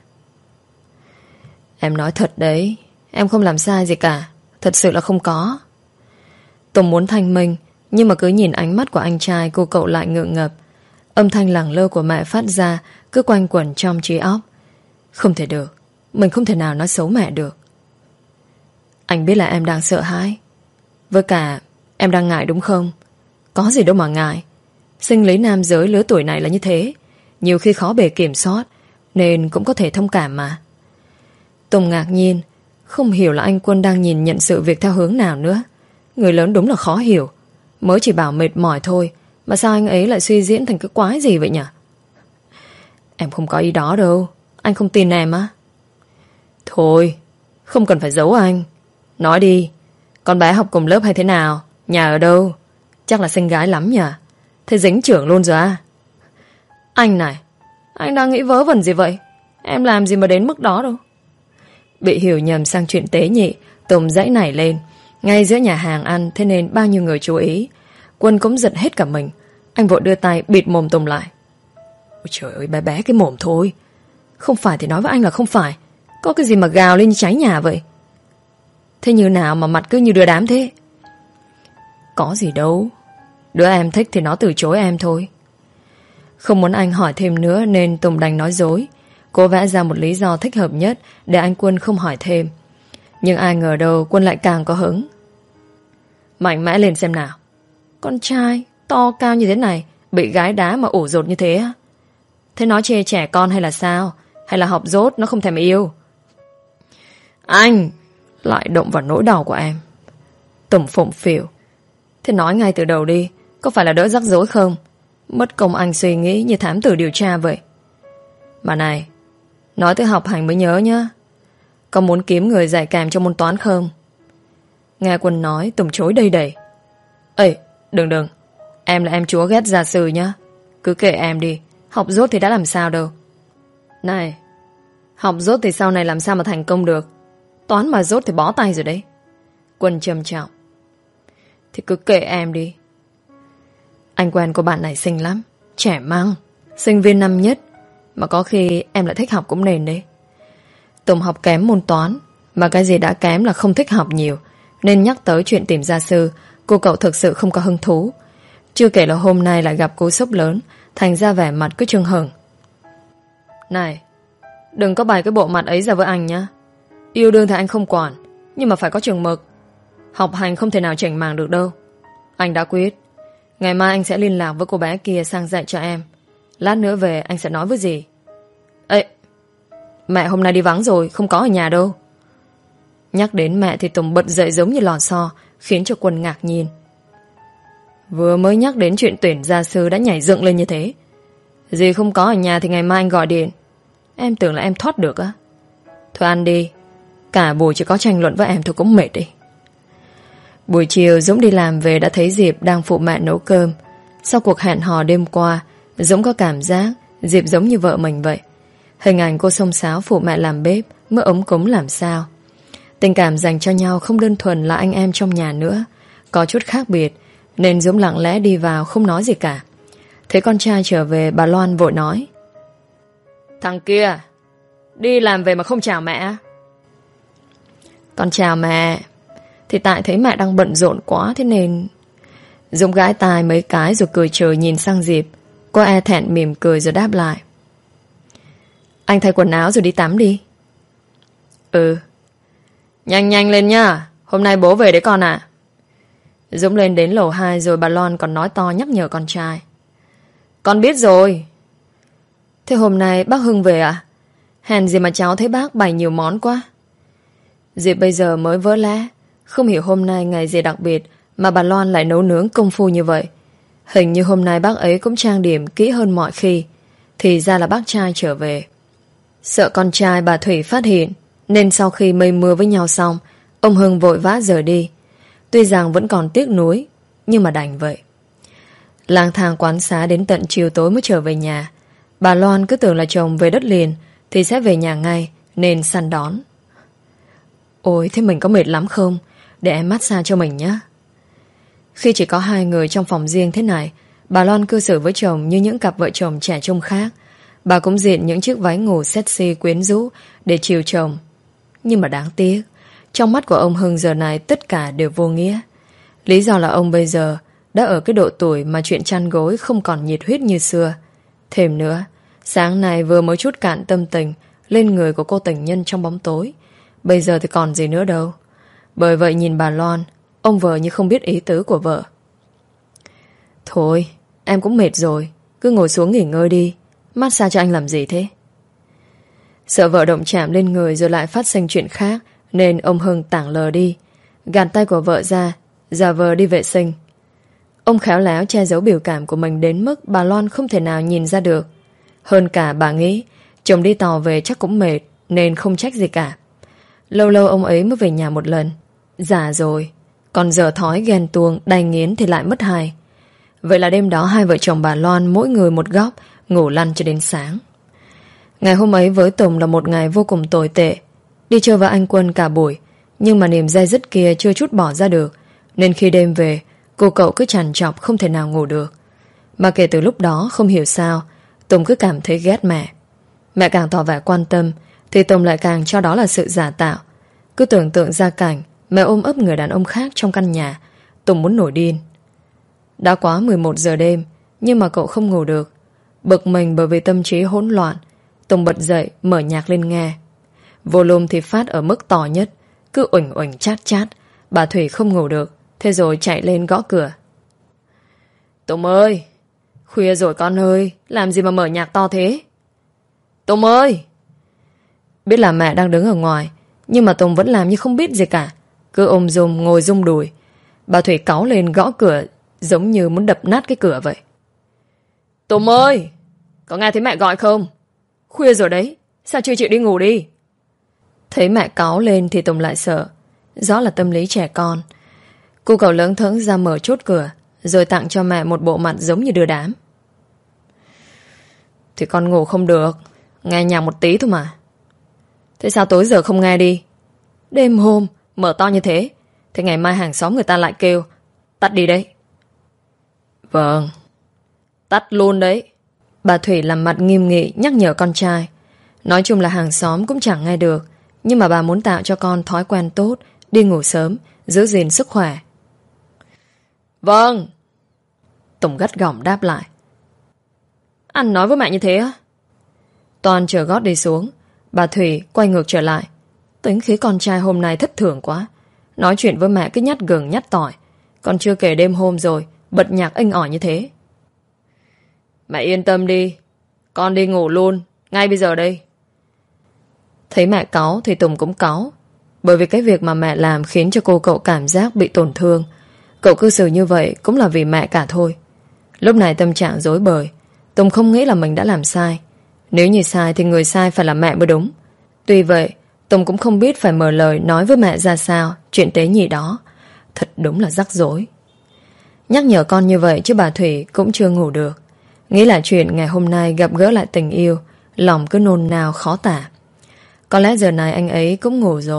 Em nói thật đấy, em không làm sai gì cả. Thật sự là không có. Tùng muốn thanh minh, nhưng mà cứ nhìn ánh mắt của anh trai, cô cậu lại ngượng ngập. Âm thanh lẳng lơ của mẹ phát ra cứ quanh quẩn trong trí óc. Không thể được, mình không thể nào nói xấu mẹ được. Anh biết là em đang sợ hãi. Với cả em đang ngại đúng không? Có gì đâu mà ngại. Sinh lý nam giới lứa tuổi này là như thế, nhiều khi khó bề kiểm soát, nên cũng có thể thông cảm mà. Tùng ngạc nhiên, không hiểu là anh Quân đang nhìn nhận sự việc theo hướng nào nữa. Người lớn đúng là khó hiểu. Mới chỉ bảo mệt mỏi thôi, mà sao anh ấy lại suy diễn thành cái quái gì vậy nhỉ? Em không có ý đó đâu. Anh không tin em á? Thôi, không cần phải giấu anh. Nói đi, con bé học cùng lớp hay thế nào? Nhà ở đâu? Chắc là xinh gái lắm nhỉ? Thế dính trưởng luôn rồi à? Anh này, anh đang nghĩ vớ vẩn gì vậy? Em làm gì mà đến mức đó đâu. Bị hiểu nhầm sang chuyện tế nhị, Tùng dãy nảy lên. Ngay giữa nhà hàng ăn, thế nên bao nhiêu người chú ý. Quân cũng giật hết cả mình. Anh vội đưa tay bịt mồm Tùng lại. Ôi trời ơi, bé bé cái mồm thôi. Không phải thì nói với anh là không phải. Có cái gì mà gào lên như cháy nhà vậy? Thế như nào mà mặt cứ như đưa đám thế? Có gì đâu. Đứa em thích thì nó từ chối em thôi. Không muốn anh hỏi thêm nữa nên Tùng đành nói dối. Cô vẽ ra một lý do thích hợp nhất để anh Quân không hỏi thêm. Nhưng ai ngờ đâu Quân lại càng có hứng. Mạnh mẽ lên xem nào. Con trai to cao như thế này bị gái đá mà ủ rột như thế á? Thế nó chê trẻ con hay là sao? Hay là học dốt nó không thèm yêu? Anh lại động vào nỗi đau của em. Tùng phụng phịu. Thế nói ngay từ đầu đi, có phải là đỡ rắc rối không? Mất công anh suy nghĩ như thám tử điều tra vậy. Mà này, nói tới học hành mới nhớ nhá. Có muốn kiếm người dạy kèm cho môn toán không? Nghe Quân nói, Tùng chối đầy đầy. Ê, đừng đừng. Em là em chúa ghét gia sư nhá. Cứ kệ em đi. Học dốt thì đã làm sao đâu. Này, học dốt thì sau này làm sao mà thành công được? Toán mà dốt thì bó tay rồi đấy. Quân trầm trọng. Thì cứ kệ em đi. Anh quen cô bạn này xinh lắm, trẻ măng, sinh viên năm nhất. Mà có khi em lại thích học cũng nên đấy. Tùng học kém môn toán, mà cái gì đã kém là không thích học nhiều, nên nhắc tới chuyện tìm gia sư, cô cậu thực sự không có hứng thú. Chưa kể là hôm nay lại gặp cú sốc lớn, thành ra vẻ mặt cứ chưng hửng. Này, đừng có bày cái bộ mặt ấy ra với anh nhá. Yêu đương thì anh không quản, nhưng mà phải có chừng mực. Học hành không thể nào chảnh màng được đâu. Anh đã quyết, ngày mai anh sẽ liên lạc với cô bé kia sang dạy cho em. Lát nữa về anh sẽ nói với dì. Ê, mẹ hôm nay đi vắng rồi, không có ở nhà đâu. Nhắc đến mẹ thì Tùng bật dậy giống như lò xo, khiến cho Quân ngạc nhiên. Vừa mới nhắc đến chuyện tuyển gia sư đã nhảy dựng lên như thế. Dì không có ở nhà thì ngày mai anh gọi điện. Em tưởng là em thoát được á. Thôi ăn đi. Cả buổi chỉ có tranh luận với em thôi cũng mệt đi. Buổi chiều Dũng đi làm về đã thấy Diệp đang phụ mẹ nấu cơm. Sau cuộc hẹn hò đêm qua, Dũng có cảm giác Diệp giống như vợ mình vậy. Hình ảnh cô xông xáo phụ mẹ làm bếp, mới ấm cúng làm sao. Tình cảm dành cho nhau không đơn thuần là anh em trong nhà nữa, có chút khác biệt, nên Dũng lặng lẽ đi vào không nói gì cả. Thấy con trai trở về, bà Loan vội nói: Thằng kia đi làm về mà không chào mẹ. Con chào mẹ. Thì tại thấy mẹ đang bận rộn quá, thế nên... Dũng gãi tai mấy cái rồi cười trời nhìn sang Diệp. Cô e thẹn mỉm cười rồi đáp lại: Anh thay quần áo rồi đi tắm đi. Ừ. Nhanh nhanh lên nhá, hôm nay bố về đấy con ạ. Dũng lên đến lầu hai rồi bà Loan còn nói to nhắc nhở con trai: Con biết rồi. Thế hôm nay bác Hưng về à? Hèn gì mà cháu thấy bác bày nhiều món quá. Diệp bây giờ mới vỡ lẽ, không hiểu hôm nay ngày gì đặc biệt mà bà Loan lại nấu nướng công phu như vậy. Hình như hôm nay bác ấy cũng trang điểm kỹ hơn mọi khi. Thì ra là bác trai trở về. Sợ con trai bà Thủy phát hiện, nên sau khi mây mưa với nhau xong, ông Hưng vội vã rời đi. Tuy rằng vẫn còn tiếc nuối, nhưng mà đành vậy. Lang thang quán xá đến tận chiều tối mới trở về nhà. Bà Loan cứ tưởng là chồng về đất liền thì sẽ về nhà ngay, nên săn đón. Ôi, thế mình có mệt lắm không? Để em massage cho mình nhé. Khi chỉ có hai người trong phòng riêng thế này, bà Loan cư xử với chồng như những cặp vợ chồng trẻ trung khác. Bà cũng diện những chiếc váy ngủ sexy quyến rũ để chiều chồng. Nhưng mà đáng tiếc, trong mắt của ông Hưng giờ này tất cả đều vô nghĩa. Lý do là ông bây giờ đã ở cái độ tuổi mà chuyện chăn gối không còn nhiệt huyết như xưa. Thêm nữa, sáng nay vừa mới chút cạn tâm tình lên người của cô tình nhân trong bóng tối. Bây giờ thì còn gì nữa đâu. Bởi vậy nhìn bà Loan, ông vợ như không biết ý tứ của vợ. Thôi, em cũng mệt rồi, cứ ngồi xuống nghỉ ngơi đi. Massage cho anh làm gì thế? Sợ vợ động chạm lên người rồi lại phát sinh chuyện khác, nên ông Hưng tảng lờ đi, gạt tay của vợ ra, giả vờ đi vệ sinh. Ông khéo léo che giấu biểu cảm của mình đến mức bà Loan không thể nào nhìn ra được. Hơn cả bà nghĩ chồng đi tàu về chắc cũng mệt, nên không trách gì cả. Lâu lâu ông ấy mới về nhà một lần. Già rồi, còn giờ thói ghen tuông đay nghiến thì lại mất hài. Vậy là đêm đó hai vợ chồng bà Loan mỗi người một góc, ngủ lăn cho đến sáng. Ngày hôm ấy với Tùng là một ngày vô cùng tồi tệ. Đi chơi với anh Quân cả buổi, nhưng mà niềm day dứt kia chưa chút bỏ ra được, nên khi đêm về, cô cậu cứ trằn trọc không thể nào ngủ được. Mà kể từ lúc đó không hiểu sao Tùng cứ cảm thấy ghét mẹ. Mẹ càng tỏ vẻ quan tâm thì Tùng lại càng cho đó là sự giả tạo. Cứ tưởng tượng ra cảnh mẹ ôm ấp người đàn ông khác trong căn nhà, Tùng muốn nổi điên. Đã quá mười một giờ đêm, nhưng mà cậu không ngủ được. Bực mình bởi vì tâm trí hỗn loạn, Tùng bật dậy mở nhạc lên nghe. Volume thì phát ở mức to nhất, cứ uỳnh uỳnh chát chát. Bà Thủy không ngủ được, thế rồi chạy lên gõ cửa. Tùng ơi, khuya rồi con ơi, làm gì mà mở nhạc to thế? Tùng ơi! Biết là mẹ đang đứng ở ngoài, nhưng mà Tùng vẫn làm như không biết gì cả, cứ ôm dùm ngồi rung đùi. Bà Thủy cáu lên gõ cửa giống như muốn đập nát cái cửa vậy. Tùng ơi! Có nghe thấy mẹ gọi không? Khuya rồi đấy, sao chưa chịu đi ngủ đi? Thấy mẹ cáu lên thì Tùng lại sợ. Rõ là tâm lý trẻ con. Cô cậu lững thững ra mở chốt cửa, rồi tặng cho mẹ một bộ mặt giống như đưa đám. Thì con ngủ không được, nghe nhạc một tí thôi mà. Thế sao tối giờ không nghe đi? Đêm hôm mở to như thế, thế ngày mai hàng xóm người ta lại kêu tắt đi đấy. Vâng, tắt luôn đấy. Bà Thủy làm mặt nghiêm nghị nhắc nhở con trai. Nói chung là hàng xóm cũng chẳng nghe được, nhưng mà bà muốn tạo cho con thói quen tốt, đi ngủ sớm, giữ gìn sức khỏe. Vâng. Tùng gắt gỏng đáp lại. Anh nói với mẹ như thế á? Toàn chờ gót đi xuống. Bà Thủy quay ngược trở lại. Tính khí con trai hôm nay thất thường quá. Nói chuyện với mẹ cứ nhát gừng nhát tỏi. Còn chưa kể đêm hôm rồi bật nhạc inh ỏi như thế. Mẹ yên tâm đi, con đi ngủ luôn, ngay bây giờ đây. Thấy mẹ cáu thì Tùng cũng cáu. Bởi vì cái việc mà mẹ làm khiến cho cô cậu cảm giác bị tổn thương. Cậu cư xử như vậy cũng là vì mẹ cả thôi. Lúc này tâm trạng rối bời. Tùng không nghĩ là mình đã làm sai. Nếu như sai thì người sai phải là mẹ mới đúng. Tuy vậy Tùng cũng không biết phải mở lời nói với mẹ ra sao chuyện tế nhị đó. Thật đúng là rắc rối. Nhắc nhở con như vậy chứ bà Thủy cũng chưa ngủ được. Nghĩ lại chuyện ngày hôm nay gặp gỡ lại tình yêu, lòng cứ nôn nao khó tả. Có lẽ giờ này anh ấy cũng ngủ rồi.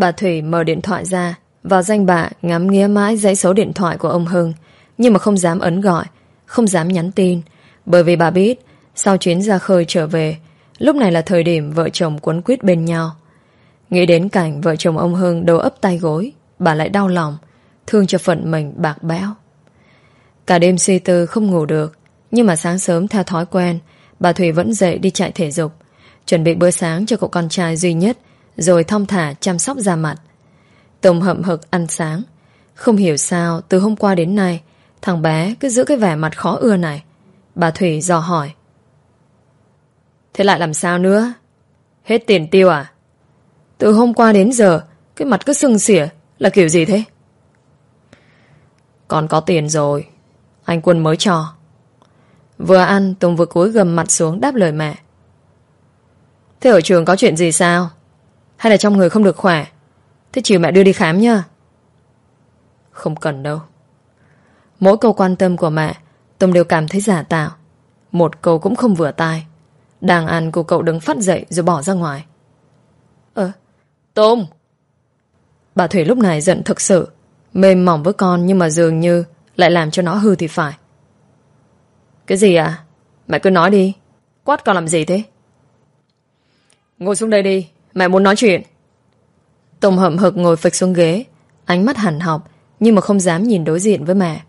Bà Thủy mở điện thoại ra, vào danh bạ ngắm nghía mãi dãy số điện thoại của ông Hưng, nhưng mà không dám ấn gọi, không dám nhắn tin, bởi vì bà biết sau chuyến ra khơi trở về, lúc này là thời điểm vợ chồng quấn quýt bên nhau. Nghĩ đến cảnh vợ chồng ông Hưng đầu ấp tay gối, bà lại đau lòng, thương cho phận mình bạc bẽo. Cả đêm suy tư không ngủ được, nhưng mà sáng sớm theo thói quen, bà Thủy vẫn dậy đi chạy thể dục, chuẩn bị bữa sáng cho cậu con trai duy nhất, rồi thong thả chăm sóc da mặt. Tùng hậm hực ăn sáng. Không hiểu sao từ hôm qua đến nay thằng bé cứ giữ cái vẻ mặt khó ưa này. Bà Thủy dò hỏi: thế lại làm sao nữa? Hết tiền tiêu à? Từ hôm qua đến giờ cái mặt cứ sưng xỉa là kiểu gì thế? Con có tiền rồi, anh Quân mới cho. Vừa ăn Tùng vừa cúi gầm mặt xuống đáp lời mẹ. Thế ở trường có chuyện gì sao? Hay là trong người không được khỏe? Thế chiều mẹ đưa đi khám nha. Không cần đâu. Mỗi câu quan tâm của mẹ Tùng đều cảm thấy giả tạo. Một câu cũng không vừa tai. Đang ăn cô cậu đứng phát dậy rồi bỏ ra ngoài. Ơ, Tùng! Bà Thủy lúc này giận thực sự, mềm mỏng với con nhưng mà dường như lại làm cho nó hư thì phải. Cái gì à? Mẹ cứ nói đi. Quát con làm gì thế? Ngồi xuống đây đi, mẹ muốn nói chuyện. Tùng hậm hực ngồi phịch xuống ghế, ánh mắt hằn học, nhưng mà không dám nhìn đối diện với mẹ.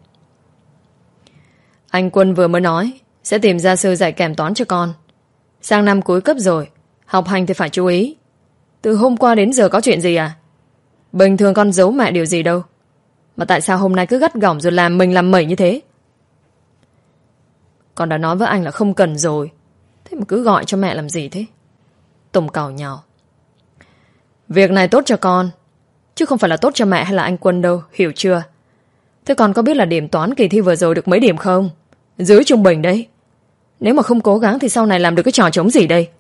Anh Quân vừa mới nói sẽ tìm gia sư dạy kèm toán cho con. Sang năm cuối cấp rồi, học hành thì phải chú ý. Từ hôm qua đến giờ có chuyện gì à? Bình thường con giấu mẹ điều gì đâu, mà tại sao hôm nay cứ gắt gỏng rồi làm mình làm mẩy như thế? Con đã nói với anh là không cần rồi, thế mà cứ gọi cho mẹ làm gì thế? Tùng càu nhàu. Việc này tốt cho con, chứ không phải là tốt cho mẹ hay là anh Quân đâu, hiểu chưa? Thế con có biết là điểm toán kỳ thi vừa rồi được mấy điểm không? Dưới trung bình đấy. Nếu mà không cố gắng thì sau này làm được cái trò trống gì đây?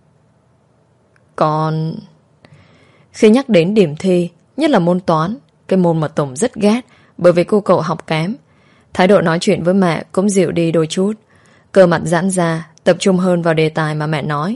Con... Khi nhắc đến điểm thi, nhất là môn toán, cái môn mà Tùng rất ghét, bởi vì cô cậu học kém, thái độ nói chuyện với mẹ cũng dịu đi đôi chút. Cơ mặt giãn ra, tập trung hơn vào đề tài mà mẹ nói.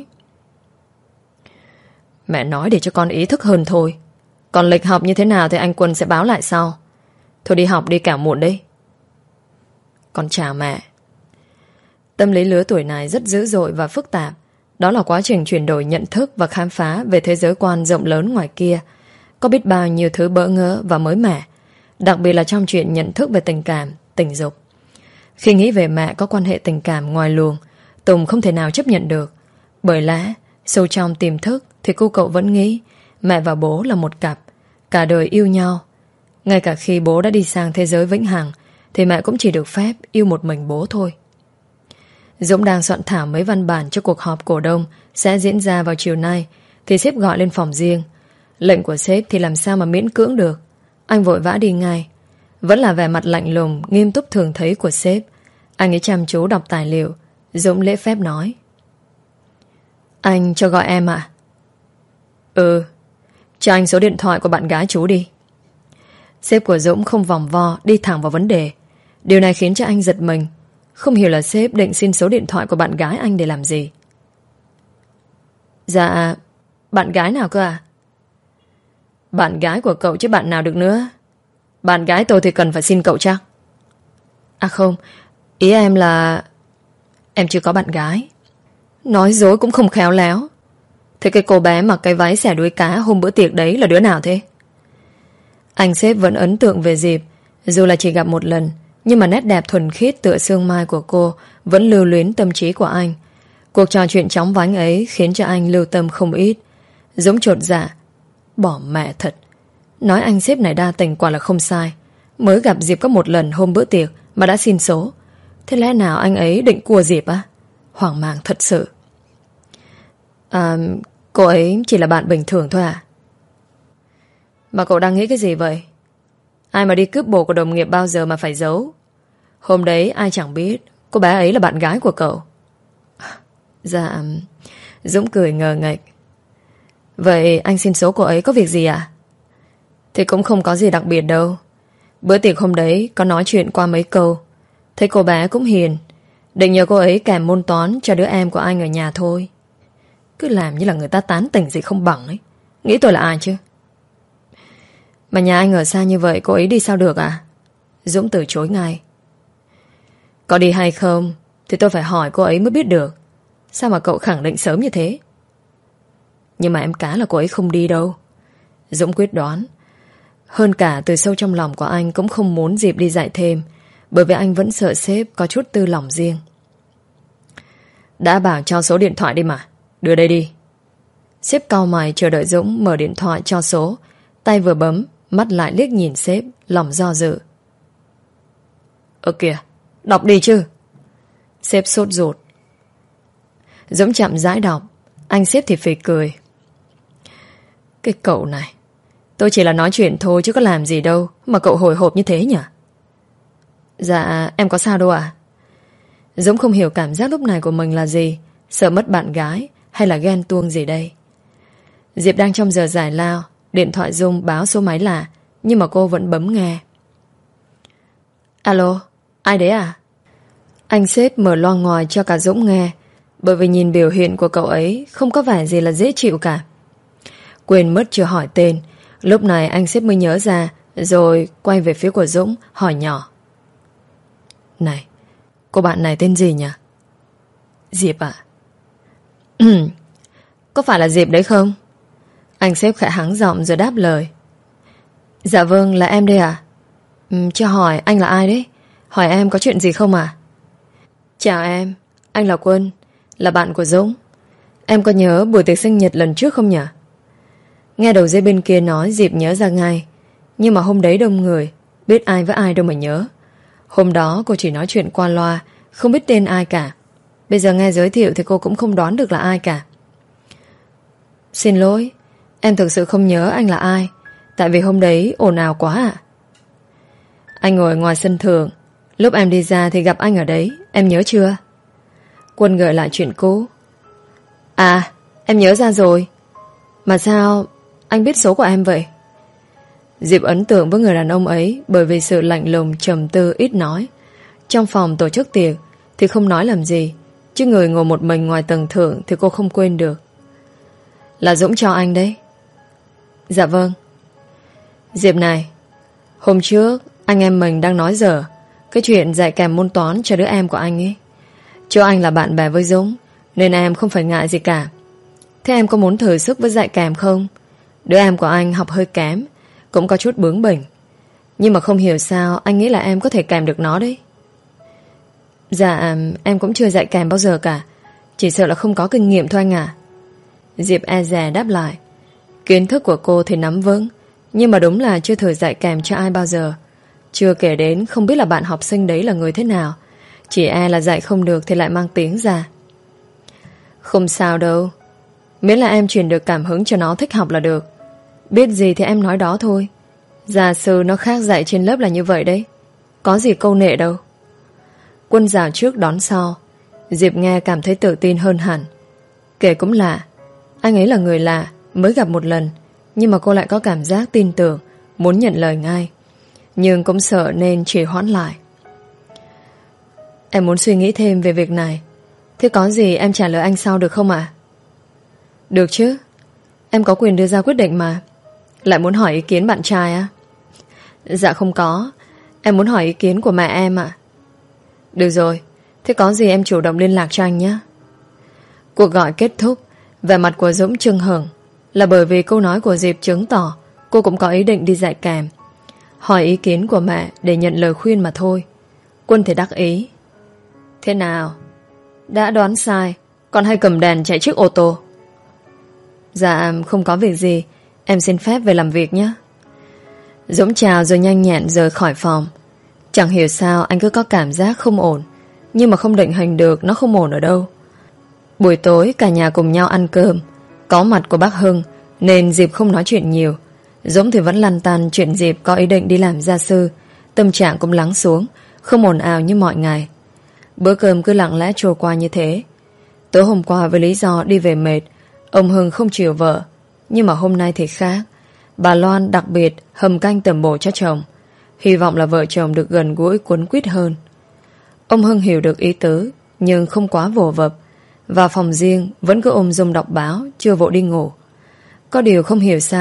Mẹ nói để cho con ý thức hơn thôi. Còn lịch học như thế nào thì anh Quân sẽ báo lại sau. Thôi đi học đi, cả muộn đấy. Con chào mẹ. Tâm lý lứa tuổi này rất dữ dội và phức tạp. Đó là quá trình chuyển đổi nhận thức và khám phá về thế giới quan rộng lớn ngoài kia. Có biết bao nhiêu thứ bỡ ngỡ và mới mẻ, đặc biệt là trong chuyện nhận thức về tình cảm, tình dục. Khi nghĩ về mẹ có quan hệ tình cảm ngoài luồng, Tùng không thể nào chấp nhận được. Bởi lẽ sâu trong tiềm thức thì cô cậu vẫn nghĩ mẹ và bố là một cặp, cả đời yêu nhau. Ngay cả khi bố đã đi sang thế giới vĩnh hằng thì mẹ cũng chỉ được phép yêu một mình bố thôi. Dũng đang soạn thảo mấy văn bản cho cuộc họp cổ đông sẽ diễn ra vào chiều nay thì sếp gọi lên phòng riêng. Lệnh của sếp thì làm sao mà miễn cưỡng được. Anh vội vã đi ngay. Vẫn là vẻ mặt lạnh lùng, nghiêm túc thường thấy của sếp. Anh ấy chăm chú đọc tài liệu. Dũng lễ phép nói: Anh cho gọi em ạ. Ừ, cho anh số điện thoại của bạn gái chú đi. Sếp của Dũng không vòng vo, đi thẳng vào vấn đề. Điều này khiến cho anh giật mình. Không hiểu là sếp định xin số điện thoại của bạn gái anh để làm gì. Dạ, bạn gái nào cơ à? Bạn gái của cậu chứ bạn nào được nữa. Bạn gái tôi thì cần phải xin cậu chắc. À không, ý em là em chưa có bạn gái. Nói dối cũng không khéo léo. Thế cái cô bé mặc cái váy xẻ đuôi cá hôm bữa tiệc đấy là đứa nào thế? Anh sếp vẫn ấn tượng về Diệp. Dù là chỉ gặp một lần, nhưng mà nét đẹp thuần khiết tựa sương mai của cô vẫn lưu luyến tâm trí của anh. Cuộc trò chuyện chóng vánh ấy khiến cho anh lưu tâm không ít. Dũng chột dạ. Bỏ mẹ thật. Nói anh sếp này đa tình quả là không sai. Mới gặp Diệp có một lần hôm bữa tiệc mà đã xin số. Thế lẽ nào anh ấy định cua Diệp á? Hoang mang thật sự. À, cô ấy chỉ là bạn bình thường thôi à? Mà cậu đang nghĩ cái gì vậy? Ai mà đi cướp bồ của đồng nghiệp bao giờ mà phải giấu? Hôm đấy ai chẳng biết cô bé ấy là bạn gái của cậu. Dạ. Dũng cười ngờ nghệch. Vậy anh xin số cô ấy có việc gì à? Thì cũng không có gì đặc biệt đâu. Bữa tiệc hôm đấy có nói chuyện qua mấy câu. Thấy cô bé cũng hiền, định nhờ cô ấy kèm môn toán cho đứa em của anh ở nhà thôi. Cứ làm như là người ta tán tỉnh gì không bằng ấy. Nghĩ tôi là ai chứ? Mà nhà anh ở xa như vậy, cô ấy đi sao được à? Dũng từ chối ngay. Có đi hay không thì tôi phải hỏi cô ấy mới biết được. Sao mà cậu khẳng định sớm như thế? Nhưng mà em cá là cô ấy không đi đâu. Dũng quyết đoán. Hơn cả từ sâu trong lòng của anh cũng không muốn Diệp đi dạy thêm, bởi vì anh vẫn sợ sếp có chút tư lòng riêng. Đã bảo cho số điện thoại đi mà. Đưa đây đi. Sếp cau mày chờ đợi Dũng mở điện thoại cho số. Tay vừa bấm, mắt lại liếc nhìn sếp, lòng do dự. Ơ kìa, đọc đi chứ. Sếp sốt ruột. Dũng chậm rãi đọc. Anh sếp thì phì cười. Cái cậu này, tôi chỉ là nói chuyện thôi chứ có làm gì đâu mà cậu hồi hộp như thế nhỉ? Dạ, em có sao đâu ạ. Dũng không hiểu cảm giác lúc này của mình là gì. Sợ mất bạn gái hay là ghen tuông gì đây? Diệp đang trong giờ giải lao. Điện thoại rung báo số máy lạ, nhưng mà cô vẫn bấm nghe. Alo, ai đấy à? Anh sếp mở loa ngoài cho cả Dũng nghe, bởi vì nhìn biểu hiện của cậu ấy không có vẻ gì là dễ chịu cả. Quên mất chưa hỏi tên. Lúc này anh sếp mới nhớ ra, rồi quay về phía của Dũng hỏi nhỏ. Này, cô bạn này tên gì nhỉ? Diệp ạ. À? Có phải là Diệp đấy không? Anh sếp khẽ hắng giọng rồi đáp lời. Dạ vâng, là em đây ạ. Ừ, cho hỏi anh là ai đấy? Hỏi em có chuyện gì không à? Chào em, anh là Quân, là bạn của Dũng. Em có nhớ buổi tiệc sinh nhật lần trước không nhỉ? Nghe đầu dây bên kia nói, Diệp nhớ ra ngay. Nhưng mà hôm đấy đông người, biết ai với ai đâu mà nhớ. Hôm đó cô chỉ nói chuyện qua loa, không biết tên ai cả. Bây giờ nghe giới thiệu thì cô cũng không đoán được là ai cả. Xin lỗi, em thực sự không nhớ anh là ai. Tại vì hôm đấy ồn ào quá ạ. Anh ngồi ngoài sân thượng. Lúc em đi ra thì gặp anh ở đấy. Em nhớ chưa? Quân gợi lại chuyện cũ. À, em nhớ ra rồi. Mà sao anh biết số của em vậy? Diệp ấn tượng với người đàn ông ấy bởi vì sự lạnh lùng, trầm tư, ít nói. Trong phòng tổ chức tiệc thì không nói làm gì, chứ người ngồi một mình ngoài tầng thượng thì cô không quên được. Là Dũng cho anh đấy. Dạ vâng. Diệp này, hôm trước anh em mình đang nói dở cái chuyện dạy kèm môn toán cho đứa em của anh ấy. Cho anh là bạn bè với Dũng, nên em không phải ngại gì cả. Thế em có muốn thử sức với dạy kèm không? Đứa em của anh học hơi kém, cũng có chút bướng bỉnh. Nhưng mà không hiểu sao anh nghĩ là em có thể kèm được nó đấy. Dạ, em cũng chưa dạy kèm bao giờ cả. Chỉ sợ là không có kinh nghiệm thôi anh à. Diệp e dè đáp lại. Kiến thức của cô thì nắm vững, nhưng mà đúng là chưa thử dạy kèm cho ai bao giờ. Chưa kể đến không biết là bạn học sinh đấy là người thế nào. Chỉ e là dạy không được thì lại mang tiếng ra. Không sao đâu, miễn là em truyền được cảm hứng cho nó thích học là được. Biết gì thì em nói đó thôi. Giả sử nó khác dạy trên lớp là như vậy đấy, có gì câu nệ đâu. Quân rào trước đón sau. Diệp nghe cảm thấy tự tin hơn hẳn. Kể cũng lạ, anh ấy là người lạ, mới gặp một lần, nhưng mà cô lại có cảm giác tin tưởng, muốn nhận lời ngay. Nhưng cũng sợ nên trì hoãn lại. Em muốn suy nghĩ thêm về việc này. Thế có gì em trả lời anh sau được không ạ? Được chứ, em có quyền đưa ra quyết định mà. Lại muốn hỏi ý kiến bạn trai á? Dạ không có, em muốn hỏi ý kiến của mẹ em ạ. Được rồi, thế có gì em chủ động liên lạc cho anh nhé. Cuộc gọi kết thúc. Vẻ mặt của Dũng chưng hửng là bởi vì câu nói của Diệp chứng tỏ cô cũng có ý định đi dạy kèm. Hỏi ý kiến của mẹ để nhận lời khuyên mà thôi. Quân thì đắc ý. Thế nào, đã đoán sai, còn hay cầm đèn chạy chiếc ô tô? Dạ không có việc gì, em xin phép về làm việc nhé. Dũng chào rồi nhanh nhẹn rời khỏi phòng. Chẳng hiểu sao anh cứ có cảm giác không ổn, nhưng mà không định hình được nó không ổn ở đâu. Buổi tối cả nhà cùng nhau ăn cơm. Có mặt của bác Hưng nên Diệp không nói chuyện nhiều. Dũng thì vẫn lăn tăn chuyện Diệp có ý định đi làm gia sư. Tâm trạng cũng lắng xuống, không ồn ào như mọi ngày. Bữa cơm cứ lặng lẽ trôi qua như thế. Tối hôm qua với lý do đi về mệt, ông Hưng không chiều vợ. Nhưng mà hôm nay thì khác. Bà Loan đặc biệt hầm canh tẩm bổ cho chồng, hy vọng là vợ chồng được gần gũi quấn quýt hơn. Ông Hưng hiểu được ý tứ, nhưng không quá vồ vập. Vào phòng riêng vẫn cứ ôm Dung đọc báo, chưa vội đi ngủ. Có điều không hiểu sao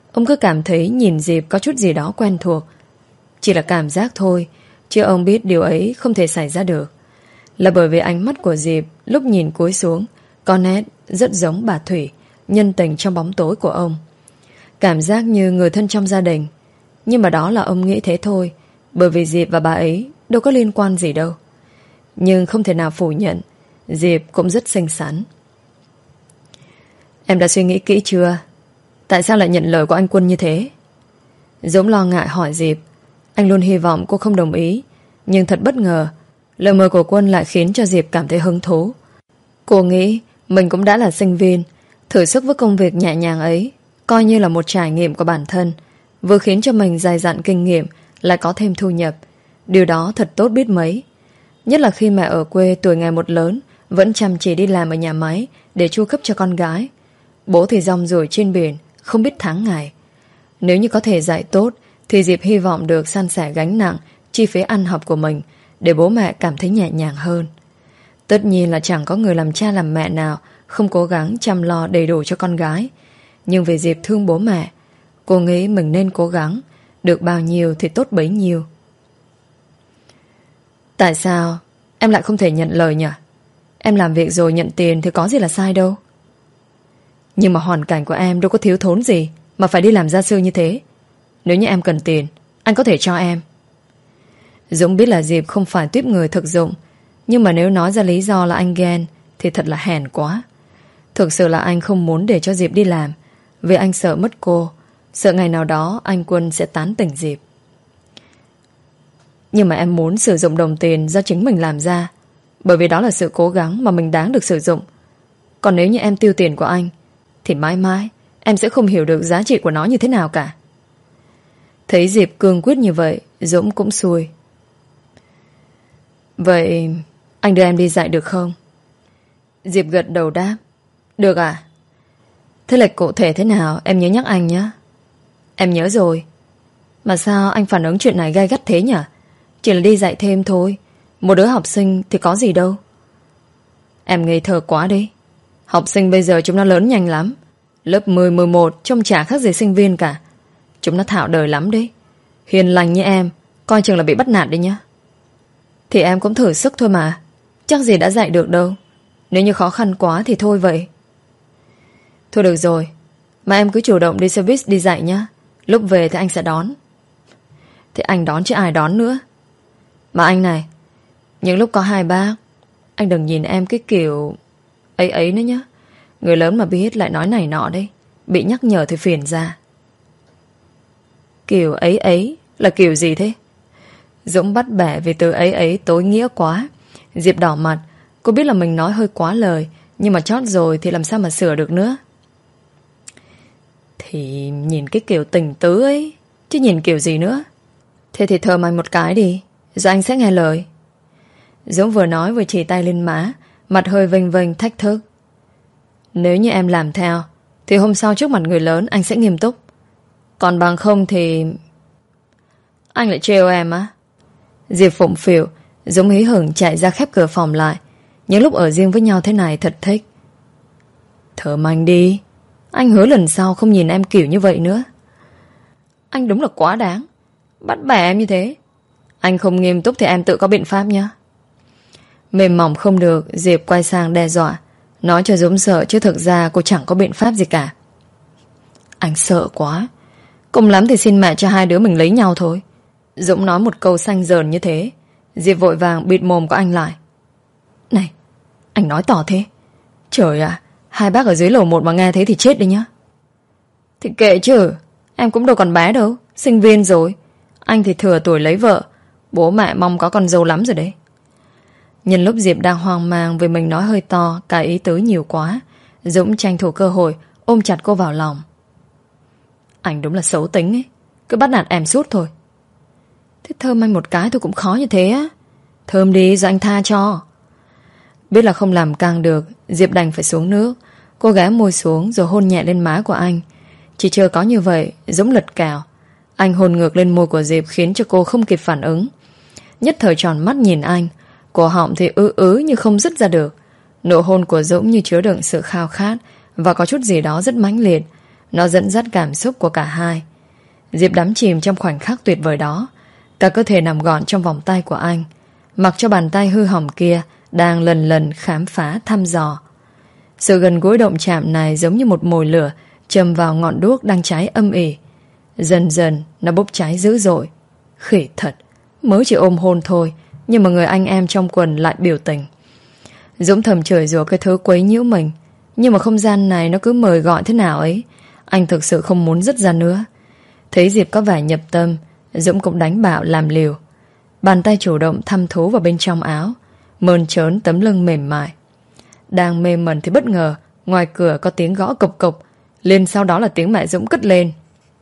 Ông cứ cảm thấy nhìn Diệp có chút gì đó quen thuộc. Chỉ là cảm giác thôi, chứ ông biết điều ấy không thể xảy ra được. Là bởi vì ánh mắt của Diệp lúc nhìn cúi xuống có nét rất giống bà Thủy, nhân tình trong bóng tối của ông. Cảm giác như người thân trong gia đình. Nhưng mà đó là ông nghĩ thế thôi, bởi vì Diệp và bà ấy đâu có liên quan gì đâu. Nhưng không thể nào phủ nhận, Diệp cũng rất xinh xắn. Em đã suy nghĩ kỹ chưa? Tại sao lại nhận lời của anh Quân như thế? Dũng lo ngại hỏi Diệp. Anh luôn hy vọng cô không đồng ý, nhưng thật bất ngờ, lời mời của Quân lại khiến cho Diệp cảm thấy hứng thú. Cô nghĩ mình cũng đã là sinh viên, thử sức với công việc nhẹ nhàng ấy coi như là một trải nghiệm của bản thân, vừa khiến cho mình dày dặn kinh nghiệm, lại có thêm thu nhập. Điều đó thật tốt biết mấy. Nhất là khi mẹ ở quê tuổi ngày một lớn, vẫn chăm chỉ đi làm ở nhà máy để chu cấp cho con gái. Bố thì rong ruổi trên biển, không biết tháng ngày. Nếu như có thể dạy tốt thì Diệp hy vọng được san sẻ gánh nặng chi phí ăn học của mình, để bố mẹ cảm thấy nhẹ nhàng hơn. Tất nhiên là chẳng có người làm cha làm mẹ nào không cố gắng chăm lo đầy đủ cho con gái. Nhưng vì Diệp thương bố mẹ, cô nghĩ mình nên cố gắng, được bao nhiêu thì tốt bấy nhiêu. Tại sao em lại không thể nhận lời nhỉ? Em làm việc rồi nhận tiền thì có gì là sai đâu. Nhưng mà hoàn cảnh của em đâu có thiếu thốn gì mà phải đi làm gia sư như thế. Nếu như em cần tiền, anh có thể cho em. Dũng biết là Diệp không phải tuýp người thực dụng, nhưng mà nếu nói ra lý do là anh ghen thì thật là hèn quá. Thực sự là anh không muốn để cho Diệp đi làm, vì anh sợ mất cô, sợ ngày nào đó anh Quân sẽ tán tỉnh Diệp. Nhưng mà em muốn sử dụng đồng tiền do chính mình làm ra, bởi vì đó là sự cố gắng mà mình đáng được sử dụng. Còn nếu như em tiêu tiền của anh thì mãi mãi em sẽ không hiểu được giá trị của nó như thế nào cả. Thấy Diệp cương quyết như vậy, Dũng cũng xui. Vậy anh đưa em đi dạy được không? Diệp gật đầu đáp. Được à? Thế lệch cụ thể thế nào em nhớ nhắc anh nhé. Em nhớ rồi. Mà sao anh phản ứng chuyện này gay gắt thế nhỉ? Chỉ là đi dạy thêm thôi, một đứa học sinh thì có gì đâu. Em ngây thơ quá đi. Học sinh bây giờ chúng nó lớn nhanh lắm. Lớp mười, mười một trông chả khác gì sinh viên cả. Chúng nó thạo đời lắm đấy. Hiền lành như em, coi chừng là bị bắt nạt đấy nhá. Thì em cũng thử sức thôi mà, chắc gì đã dạy được đâu. Nếu như khó khăn quá thì thôi vậy. Thôi được rồi, mà em cứ chủ động đi xe buýt đi dạy nhá. Lúc về thì anh sẽ đón. Thế anh đón chứ ai đón nữa. Mà anh này, những lúc có hai bác, anh đừng nhìn em cái kiểu ấy ấy nữa nhá. Người lớn mà biết lại nói này nọ đấy, bị nhắc nhở thì phiền ra. Kiểu ấy ấy là kiểu gì thế? Dũng bắt bẻ vì từ ấy ấy tối nghĩa quá. Diệp đỏ mặt. Cô biết là mình nói hơi quá lời, nhưng mà chót rồi thì làm sao mà sửa được nữa. Thì nhìn cái kiểu tình tứ ấy, chứ nhìn kiểu gì nữa. Thế thì thơm anh một cái đi, rồi anh sẽ nghe lời. Dũng vừa nói vừa chỉ tay lên má, mặt hơi vênh vênh thách thức. Nếu như em làm theo thì hôm sau trước mặt người lớn anh sẽ nghiêm túc. Còn bằng không thì... Anh lại trêu em á? Diệp phụng phịu. Dũng hí hửng chạy ra khép cửa phòng lại. Những lúc ở riêng với nhau thế này thật thích. Thơm anh đi. Anh hứa lần sau không nhìn em kiểu như vậy nữa. Anh đúng là quá đáng, bắt bẻ em như thế. Anh không nghiêm túc thì em tự có biện pháp nhé. Mềm mỏng không được, Diệp quay sang đe dọa, nói cho Dũng sợ chứ thực ra cô chẳng có biện pháp gì cả. Anh sợ quá. Cùng lắm thì xin mẹ cho hai đứa mình lấy nhau thôi. Dũng nói một câu xanh dờn như thế. Diệp vội vàng bịt mồm của anh lại. Này, anh nói tỏ thế. Trời ạ, hai bác ở dưới lầu một mà nghe thế thì chết đi nhá. Thì kệ chứ, em cũng đâu còn bé đâu, sinh viên rồi. Anh thì thừa tuổi lấy vợ. Bố mẹ mong có con dâu lắm rồi đấy. Nhân lúc Diệp đang hoang mang vì mình nói hơi to, cả ý tứ nhiều quá, Dũng tranh thủ cơ hội ôm chặt cô vào lòng. Anh đúng là xấu tính ấy, cứ bắt nạt em suốt thôi. Thế thơm anh một cái thôi cũng khó như thế á. Thơm đi rồi anh tha cho. Biết là không làm căng được, Diệp đành phải xuống nước. Cô ghé môi xuống rồi hôn nhẹ lên má của anh. Chỉ chưa có như vậy, Dũng lật cào. Anh hôn ngược lên môi của Diệp khiến cho cô không kịp phản ứng. Nhất thời tròn mắt nhìn anh, cổ họng thì ứ ứ như không dứt ra được. Nụ hôn của Dũng như chứa đựng sự khao khát và có chút gì đó rất mãnh liệt. Nó dẫn dắt cảm xúc của cả hai. Diệp đắm chìm trong khoảnh khắc tuyệt vời đó. Cả cơ thể nằm gọn trong vòng tay của anh, mặc cho bàn tay hư hỏng kia đang lần lần khám phá thăm dò. Sự gần gũi động chạm này giống như một mồi lửa châm vào ngọn đuốc đang cháy âm ỉ. Dần dần nó bốc cháy dữ dội. Khỉ thật, mới chỉ ôm hôn thôi, nhưng mà người anh em trong quần lại biểu tình. Dũng thầm chửi rủa cái thứ quấy nhiễu mình, nhưng mà không gian này nó cứ mời gọi thế nào ấy. Anh thực sự không muốn dứt ra nữa. Thấy Diệp có vẻ nhập tâm, Dũng cũng đánh bạo làm liều. Bàn tay chủ động thăm thú vào bên trong áo, mơn trớn tấm lưng mềm mại. Đang mê mẩn thì bất ngờ ngoài cửa có tiếng gõ cộc cộc, liền sau đó là tiếng mẹ Dũng cất lên.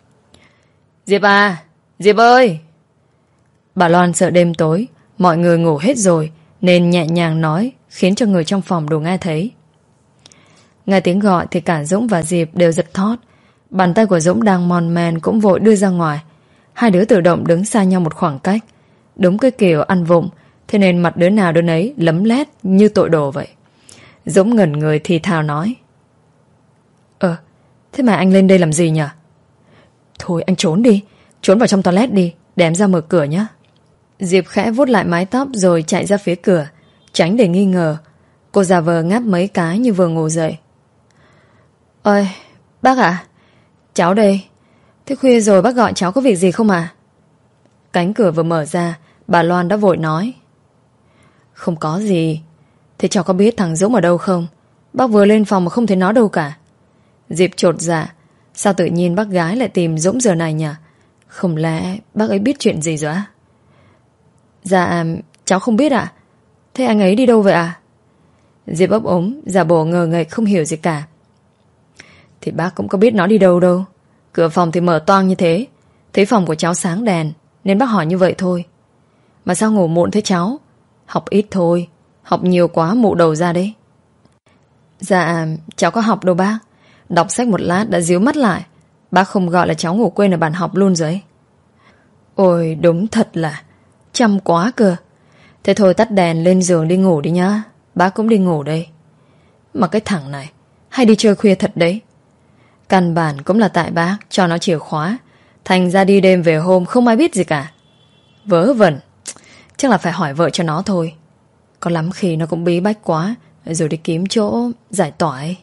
Diệp à, Diệp ơi. Bà Loan sợ đêm tối mọi người ngủ hết rồi nên nhẹ nhàng nói, khiến cho người trong phòng đủ nghe thấy. Nghe tiếng gọi thì cả Dũng và Diệp đều giật thót. Bàn tay của Dũng đang mòn men cũng vội đưa ra ngoài. Hai đứa tự động đứng xa nhau một khoảng cách. Đúng cái kiểu ăn vụng, thế nên mặt đứa nào đứa nấy lấm lét như tội đồ vậy. Dũng ngẩn người thì thào nói. Ờ, thế mà anh lên đây làm gì nhỉ? Thôi anh trốn đi, trốn vào trong toilet đi, để em ra mở cửa nhé. Diệp khẽ vuốt lại mái tóc rồi chạy ra phía cửa, tránh để nghi ngờ. Cô giả vờ ngáp mấy cái như vừa ngủ dậy. Ôi, bác ạ, cháu đây. Thế khuya rồi bác gọi cháu có việc gì không à? Cánh cửa vừa mở ra, bà Loan đã vội nói. Không có gì. Thế cháu có biết thằng Dũng ở đâu không? Bác vừa lên phòng mà không thấy nó đâu cả. Diệp chột dạ. Sao tự nhiên bác gái lại tìm Dũng giờ này nhỉ? Không lẽ bác ấy biết chuyện gì rồi á? Dạ, cháu không biết ạ. Thế anh ấy đi đâu vậy à? Diệp ấp ống, giả bộ ngờ nghệch không hiểu gì cả. Thì bác cũng có biết nó đi đâu đâu. Cửa phòng thì mở toang như thế. Thấy phòng của cháu sáng đèn nên bác hỏi như vậy thôi. Mà sao ngủ muộn thế cháu? Học ít thôi, học nhiều quá mụ đầu ra đấy. Dạ, cháu có học đâu bác. Đọc sách một lát đã díu mắt lại. Bác không gọi là cháu ngủ quên ở bàn học luôn rồi ấy. Ôi đúng thật là chăm quá cơ. Thế thôi tắt đèn lên giường đi ngủ đi nhá. Bác cũng đi ngủ đây. Mà cái thằng này hay đi chơi khuya thật đấy. Căn bản cũng là tại bác cho nó chìa khóa, thành ra đi đêm về hôm không ai biết gì cả. Vớ vẩn. Chắc là phải hỏi vợ cho nó thôi. Có lắm khi nó cũng bí bách quá, rồi đi kiếm chỗ giải tỏa ấy.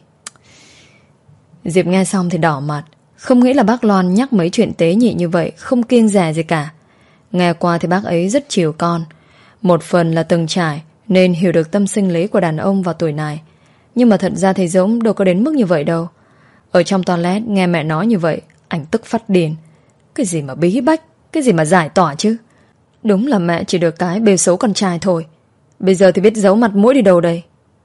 Diệp nghe xong thì đỏ mặt. Không nghĩ là bác Loan nhắc mấy chuyện tế nhị như vậy, không kiêng dè gì cả. Nghe qua thì bác ấy rất chiều con. Một phần là từng trải nên hiểu được tâm sinh lý của đàn ông vào tuổi này. Nhưng mà thật ra thì Dũng đâu có đến mức như vậy đâu. Ở trong toilet nghe mẹ nói như vậy, anh tức phát điên. Cái gì mà bí bách, cái gì mà giải tỏa chứ. Đúng là mẹ chỉ được cái bêu xấu con trai thôi. Bây giờ thì biết giấu mặt mũi đi đâu đây.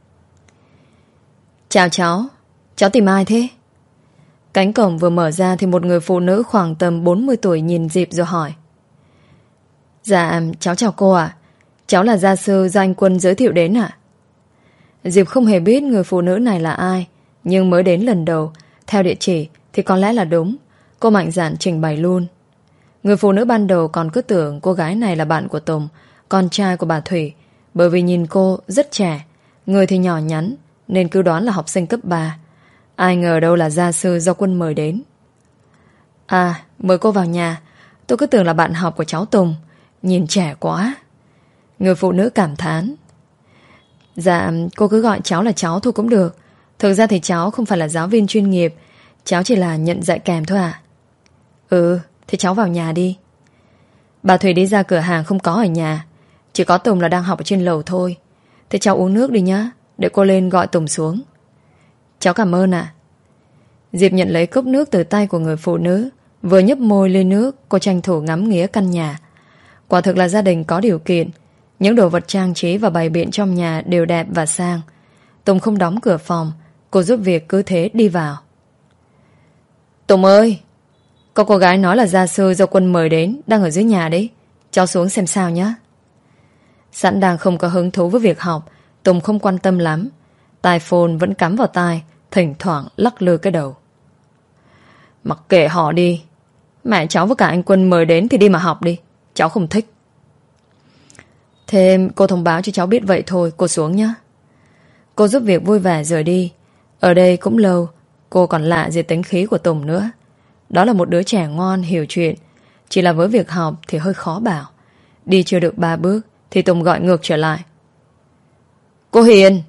Chào cháu. Cháu tìm ai thế? Cánh cổng vừa mở ra thì một người phụ nữ khoảng tầm bốn mươi tuổi nhìn Diệp rồi hỏi. Dạ, cháu chào cô ạ. Cháu là gia sư do anh Quân giới thiệu đến ạ. Diệp không hề biết người phụ nữ này là ai, nhưng mới đến lần đầu, theo địa chỉ thì có lẽ là đúng. Cô mạnh dạn trình bày luôn. Người phụ nữ ban đầu còn cứ tưởng cô gái này là bạn của Tùng, con trai của bà Thủy, bởi vì nhìn cô rất trẻ, người thì nhỏ nhắn, nên cứ đoán là học sinh cấp ba. Ai ngờ đâu là gia sư do Quân mời đến. À, mời cô vào nhà. Tôi cứ tưởng là bạn học của cháu Tùng. Nhìn trẻ quá. Người phụ nữ cảm thán. Dạ, cô cứ gọi cháu là cháu thôi cũng được. Thực ra thì cháu không phải là giáo viên chuyên nghiệp. Cháu chỉ là nhận dạy kèm thôi à. Ừ, thì cháu vào nhà đi. Bà Thủy đi ra cửa hàng không có ở nhà. Chỉ có Tùng là đang học ở trên lầu thôi. Thế cháu uống nước đi nhá, để cô lên gọi Tùng xuống. Cháu cảm ơn ạ. Diệp nhận lấy cốc nước từ tay của người phụ nữ. Vừa nhấp môi lên nước, cô tranh thủ ngắm nghía căn nhà. Quả thực là gia đình có điều kiện. Những đồ vật trang trí và bày biện trong nhà đều đẹp và sang. Tùng không đóng cửa phòng. Cô giúp việc cứ thế đi vào. Tùng ơi, có cô gái nói là gia sư do Quân mời đến, đang ở dưới nhà đấy. Cháu xuống xem sao nhé. Sẵn đang không có hứng thú với việc học, Tùng không quan tâm lắm. Tai phone vẫn cắm vào tai, thỉnh thoảng lắc lư cái đầu. Mặc kệ họ đi. Mẹ cháu với cả anh Quân mời đến thì đi mà học đi. Cháu không thích. Thêm cô thông báo cho cháu biết vậy thôi. Cô xuống nhé. Cô giúp việc vui vẻ rời đi. Ở đây cũng lâu, cô còn lạ gì tính khí của Tùng nữa. Đó là một đứa trẻ ngoan, hiểu chuyện. Chỉ là với việc học thì hơi khó bảo. Đi chưa được ba bước thì Tùng gọi ngược trở lại. Cô Hiền,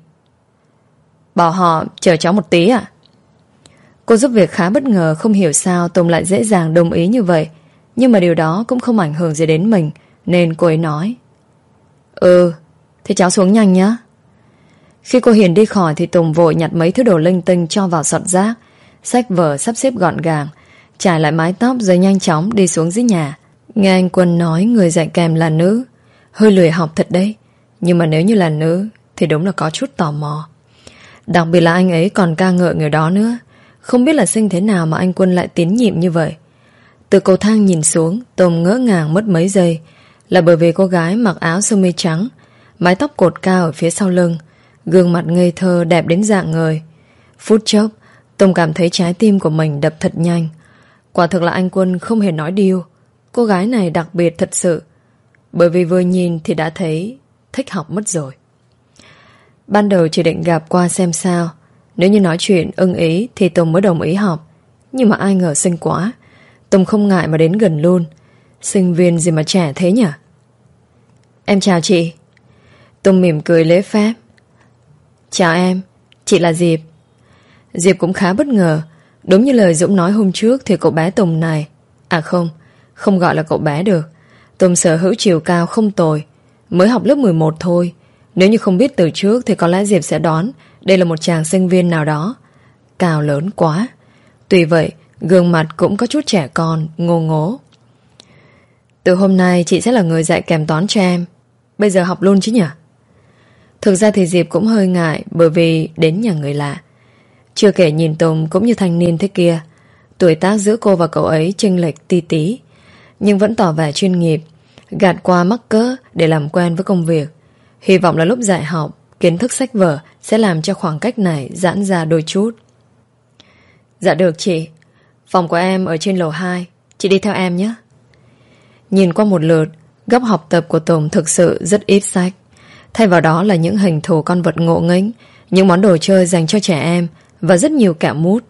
bảo họ chờ cháu một tí ạ. Cô giúp việc khá bất ngờ, không hiểu sao Tùng lại dễ dàng đồng ý như vậy. Nhưng mà điều đó cũng không ảnh hưởng gì đến mình, nên cô ấy nói: Ừ, thế cháu xuống nhanh nhé. Khi cô Hiền đi khỏi thì Tùng vội nhặt mấy thứ đồ linh tinh cho vào sọt rác, xách vở sắp xếp gọn gàng, trải lại mái tóc rồi nhanh chóng đi xuống dưới nhà. Nghe anh Quân nói người dạy kèm là nữ, hơi lười học thật đấy. Nhưng mà nếu như là nữ thì đúng là có chút tò mò. Đặc biệt là anh ấy còn ca ngợi người đó nữa. Không biết là sinh thế nào mà anh Quân lại tín nhiệm như vậy. Từ cầu thang nhìn xuống, Tùng ngỡ ngàng mất mấy giây. Là bởi vì cô gái mặc áo sơ mi trắng, mái tóc cột cao ở phía sau lưng, gương mặt ngây thơ đẹp đến rạng ngời. Phút chốc Tùng cảm thấy trái tim của mình đập thật nhanh. Quả thực là anh Quân không hề nói điêu. Cô gái này đặc biệt thật sự. Bởi vì vừa nhìn thì đã thấy thích học mất rồi. Ban đầu chỉ định gặp qua xem sao. Nếu như nói chuyện ưng ý thì Tùng mới đồng ý học. Nhưng mà ai ngờ xinh quá, Tùng không ngại mà đến gần luôn. Sinh viên gì mà trẻ thế nhỉ? Em chào chị. Tùng mỉm cười lễ phép. Chào em, chị là Diệp. Diệp cũng khá bất ngờ. Đúng như lời Dũng nói hôm trước thì cậu bé Tùng này, à không, không gọi là cậu bé được. Tùng sở hữu chiều cao không tồi, mới học lớp mười một thôi. Nếu như không biết từ trước thì có lẽ Diệp sẽ đoán đây là một chàng sinh viên nào đó. Cao lớn quá. Tuy vậy gương mặt cũng có chút trẻ con, ngô ngố. Từ hôm nay chị sẽ là người dạy kèm toán cho em. Bây giờ học luôn chứ nhỉ? Thực ra thì Diệp cũng hơi ngại, bởi vì đến nhà người lạ. Chưa kể nhìn Tùng cũng như thanh niên thế kia, tuổi tác giữa cô và cậu ấy chênh lệch ti tí, nhưng vẫn tỏ vẻ chuyên nghiệp, gạt qua mắc cỡ để làm quen với công việc. Hy vọng là lúc dạy học, kiến thức sách vở sẽ làm cho khoảng cách này giãn ra đôi chút. Dạ được chị. Phòng của em ở trên lầu hai, chị đi theo em nhé. Nhìn qua một lượt, góc học tập của Tùng thực sự rất ít sách. Thay vào đó là những hình thù con vật ngộ nghếch, những món đồ chơi dành cho trẻ em và rất nhiều kẹo mút.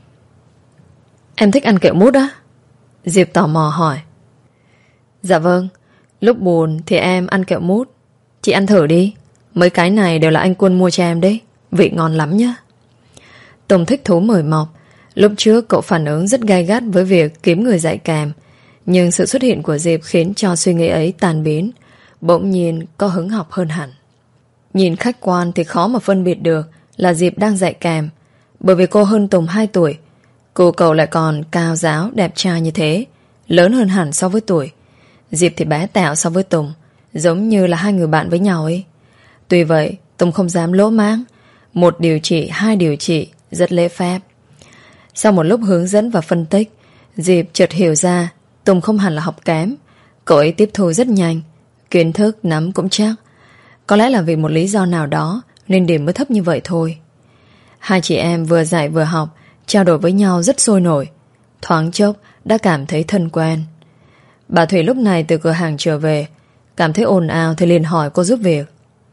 Em thích ăn kẹo mút á? Diệp tò mò hỏi. Dạ vâng, lúc buồn thì em ăn kẹo mút. Chị ăn thử đi. Mấy cái này đều là anh Quân mua cho em đấy, vị ngon lắm nhá. Tùng thích thú mời mọc. Lúc trước cậu phản ứng rất gay gắt với việc kiếm người dạy kèm, nhưng sự xuất hiện của Diệp khiến cho suy nghĩ ấy tan biến. Bỗng nhiên có hứng học hơn hẳn. Nhìn khách quan thì khó mà phân biệt được là Diệp đang dạy kèm, bởi vì cô hơn Tùng hai tuổi. Cô cậu lại còn cao ráo, đẹp trai như thế, lớn hơn hẳn so với tuổi. Diệp thì bé tẹo so với Tùng, giống như là hai người bạn với nhau ấy. Tuy vậy Tùng không dám lỗ mãng. Một điều chỉ, hai điều chỉ, rất lễ phép. Sau một lúc hướng dẫn và phân tích, Diệp chợt hiểu ra Tùng không hẳn là học kém. Cậu ấy tiếp thu rất nhanh, kiến thức nắm cũng chắc. Có lẽ là vì một lý do nào đó nên điểm mới thấp như vậy thôi. Hai chị em vừa dạy vừa học, trao đổi với nhau rất sôi nổi. Thoáng chốc đã cảm thấy thân quen. Bà Thủy lúc này từ cửa hàng trở về, cảm thấy ồn ào thì liền hỏi cô giúp việc.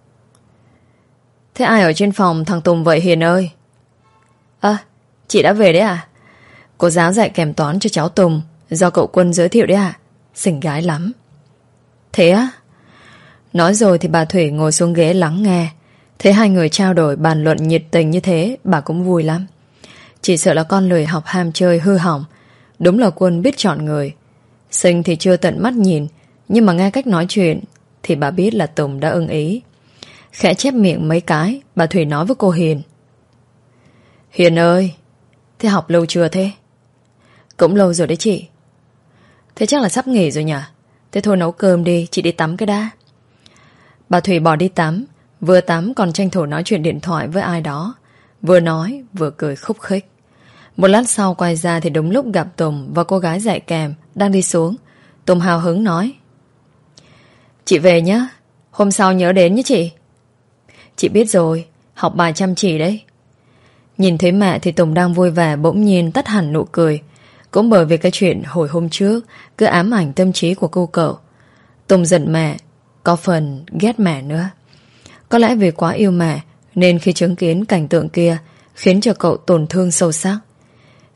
Thế ai ở trên phòng thằng Tùng vậy Hiền ơi? À, chị đã về đấy à? Cô giáo dạy kèm toán cho cháu Tùng, do cậu Quân giới thiệu đấy à? Xinh gái lắm. Thế á? Nói rồi thì bà Thủy ngồi xuống ghế lắng nghe. Thấy hai người trao đổi bàn luận nhiệt tình như thế, bà cũng vui lắm. Chỉ sợ là con lười học ham chơi hư hỏng. Đúng là Quân biết chọn người. Xinh thì chưa tận mắt nhìn, nhưng mà nghe cách nói chuyện thì bà biết là Tùng đã ưng ý. Khẽ chép miệng mấy cái, bà Thủy nói với cô Hiền. Hiền ơi, thế học lâu chưa thế? Cũng lâu rồi đấy chị. Thế chắc là sắp nghỉ rồi nhỉ? Thế thôi nấu cơm đi, chị đi tắm cái đã. Bà Thủy bỏ đi tắm, vừa tắm còn tranh thủ nói chuyện điện thoại với ai đó. Vừa nói vừa cười khúc khích. Một lát sau quay ra thì đúng lúc gặp Tùng và cô gái dạy kèm đang đi xuống. Tùng hào hứng nói. Chị về nhé, hôm sau nhớ đến nhé chị. Chị biết rồi, học bài chăm chỉ đấy. Nhìn thấy mẹ thì Tùng đang vui vẻ bỗng nhiên tắt hẳn nụ cười. Cũng bởi vì cái chuyện hồi hôm trước cứ ám ảnh tâm trí của cô cậu. Tùng giận mẹ, có phần ghét mẹ nữa. Có lẽ vì quá yêu mẹ nên khi chứng kiến cảnh tượng kia khiến cho cậu tổn thương sâu sắc.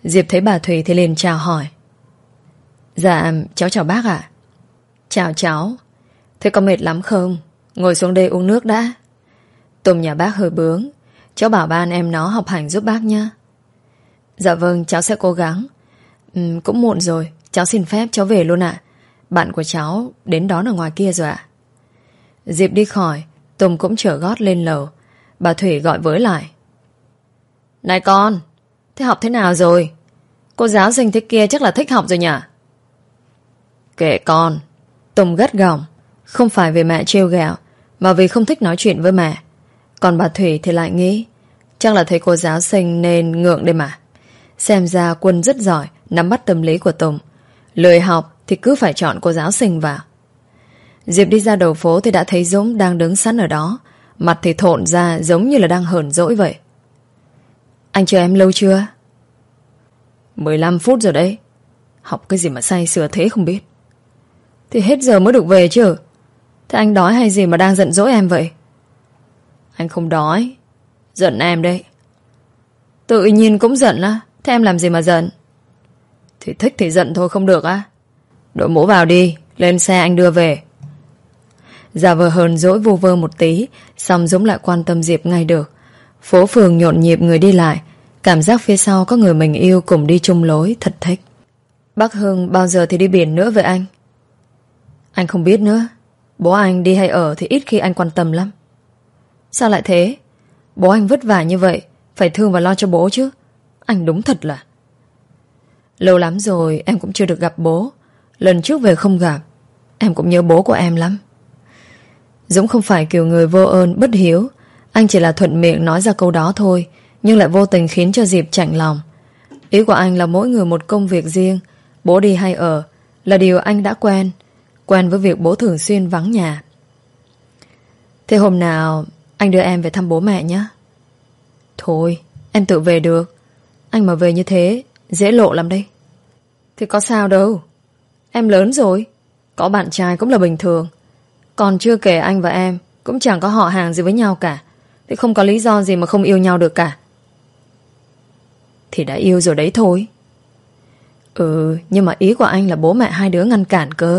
Diệp thấy bà Thủy thì liền chào hỏi. Dạ cháu chào bác ạ. Chào cháu. Thế có mệt lắm không? Ngồi xuống đây uống nước đã. Tùng nhà bác hơi bướng, cháu bảo ba anh em nó học hành giúp bác nhá. Dạ vâng, cháu sẽ cố gắng. ừ, Cũng muộn rồi, cháu xin phép cháu về luôn ạ. Bạn của cháu đến đón ở ngoài kia rồi ạ. Diệp đi khỏi, Tùng cũng trở gót lên lầu. Bà Thủy gọi với lại. Này con, thế học thế nào rồi? Cô giáo sinh thế kia chắc là thích học rồi nhỉ? Kệ con. Tùng gắt gỏng, không phải vì mẹ trêu ghẹo, mà vì không thích nói chuyện với mẹ. Còn bà Thủy thì lại nghĩ chắc là thấy cô giáo sinh nên ngượng đây mà. Xem ra Quân rất giỏi nắm bắt tâm lý của Tùng. Lười học thì cứ phải chọn cô giáo sinh vào. Diệp đi ra đầu phố thì đã thấy Dũng đang đứng sẵn ở đó. Mặt thì thộn ra giống như là đang hờn dỗi vậy. Anh chờ em lâu chưa? mười lăm phút rồi đấy. Học cái gì mà say sưa thế không biết. Thì hết giờ mới được về chứ. Thế anh đói hay gì mà đang giận dỗi em vậy? Anh không đói. Giận em đấy. Tự nhiên cũng giận á. Thế em làm gì mà giận? Thì thích thì giận thôi không được á. Đội mũ vào đi. Lên xe anh đưa về. Giả vờ hờn dỗi vu vơ một tí, xong Dũng lại quan tâm Diệp ngay được. Phố phường nhộn nhịp người đi lại. Cảm giác phía sau có người mình yêu cùng đi chung lối thật thích. Bác Hưng bao giờ thì đi biển nữa với anh? Anh không biết nữa. Bố anh đi hay ở thì ít khi anh quan tâm lắm. Sao lại thế? Bố anh vất vả như vậy, phải thương và lo cho bố chứ. Anh đúng thật là. Lâu lắm rồi em cũng chưa được gặp bố. Lần trước về không gặp, em cũng nhớ bố của em lắm. Dũng không phải kiểu người vô ơn bất hiếu. Anh chỉ là thuận miệng nói ra câu đó thôi, nhưng lại vô tình khiến cho Diệp chạnh lòng. Ý của anh là mỗi người một công việc riêng. Bố đi hay ở là điều anh đã quen. Quen với việc bố thường xuyên vắng nhà. Thế hôm nào anh đưa em về thăm bố mẹ nhé. Thôi em tự về được. Anh mà về như thế dễ lộ lắm đấy. Thì có sao đâu. Em lớn rồi, có bạn trai cũng là bình thường. Còn chưa kể anh và em cũng chẳng có họ hàng gì với nhau cả. Thì không có lý do gì mà không yêu nhau được cả. Thì đã yêu rồi đấy thôi. Ừ, nhưng mà ý của anh là bố mẹ hai đứa ngăn cản cơ.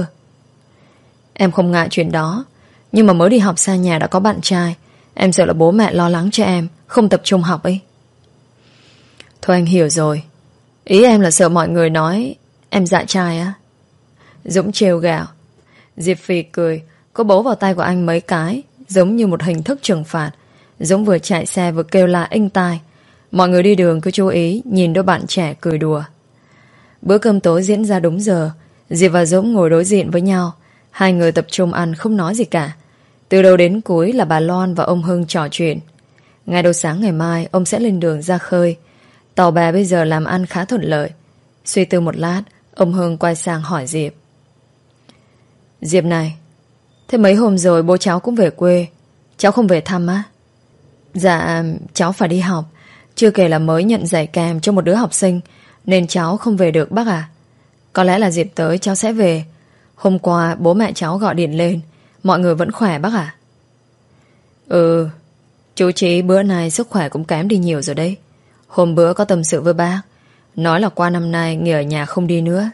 Em không ngại chuyện đó, nhưng mà mới đi học xa nhà đã có bạn trai. Em sợ là bố mẹ lo lắng cho em không tập trung học ấy. Thôi anh hiểu rồi. Ý em là sợ mọi người nói em dại trai á. Dũng trêu ghẹo. Diệp phì cười, cô bấu vào tay của anh mấy cái, giống như một hình thức trừng phạt. Dũng vừa chạy xe vừa kêu la inh tai. Mọi người đi đường cứ chú ý nhìn đôi bạn trẻ cười đùa. Bữa cơm tối diễn ra đúng giờ. Diệp và Dũng ngồi đối diện với nhau. Hai người tập trung ăn không nói gì cả. Từ đầu đến cuối là bà Loan và ông Hưng trò chuyện. Ngày đầu sáng ngày mai ông sẽ lên đường ra khơi. Tàu bè bây giờ làm ăn khá thuận lợi. Suy tư một lát, ông Hưng quay sang hỏi Diệp. Diệp này, thế mấy hôm rồi bố cháu cũng về quê, cháu không về thăm á? Dạ cháu phải đi học. Chưa kể là mới nhận giải kèm cho một đứa học sinh, nên cháu không về được bác à. Có lẽ là dịp tới cháu sẽ về. Hôm qua bố mẹ cháu gọi điện lên, mọi người vẫn khỏe bác à? Ừ, chú Trí bữa nay sức khỏe cũng kém đi nhiều rồi đấy. Hôm bữa có tâm sự với bác, nói là qua năm nay nghỉ ở nhà không đi nữa.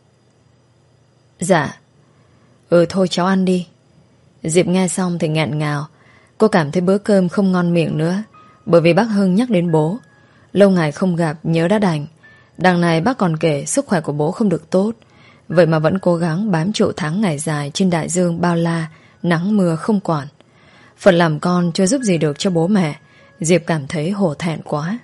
Dạ. Ừ thôi cháu ăn đi. Diệp nghe xong thì nghẹn ngào. Cô cảm thấy bữa cơm không ngon miệng nữa, bởi vì bác Hưng nhắc đến bố. Lâu ngày không gặp nhớ đã đành. Đằng này bác còn kể sức khỏe của bố không được tốt, vậy mà vẫn cố gắng bám trụ tháng ngày dài trên đại dương bao la, nắng mưa không quản. Phần làm con chưa giúp gì được cho bố mẹ. Diệp cảm thấy hổ thẹn quá.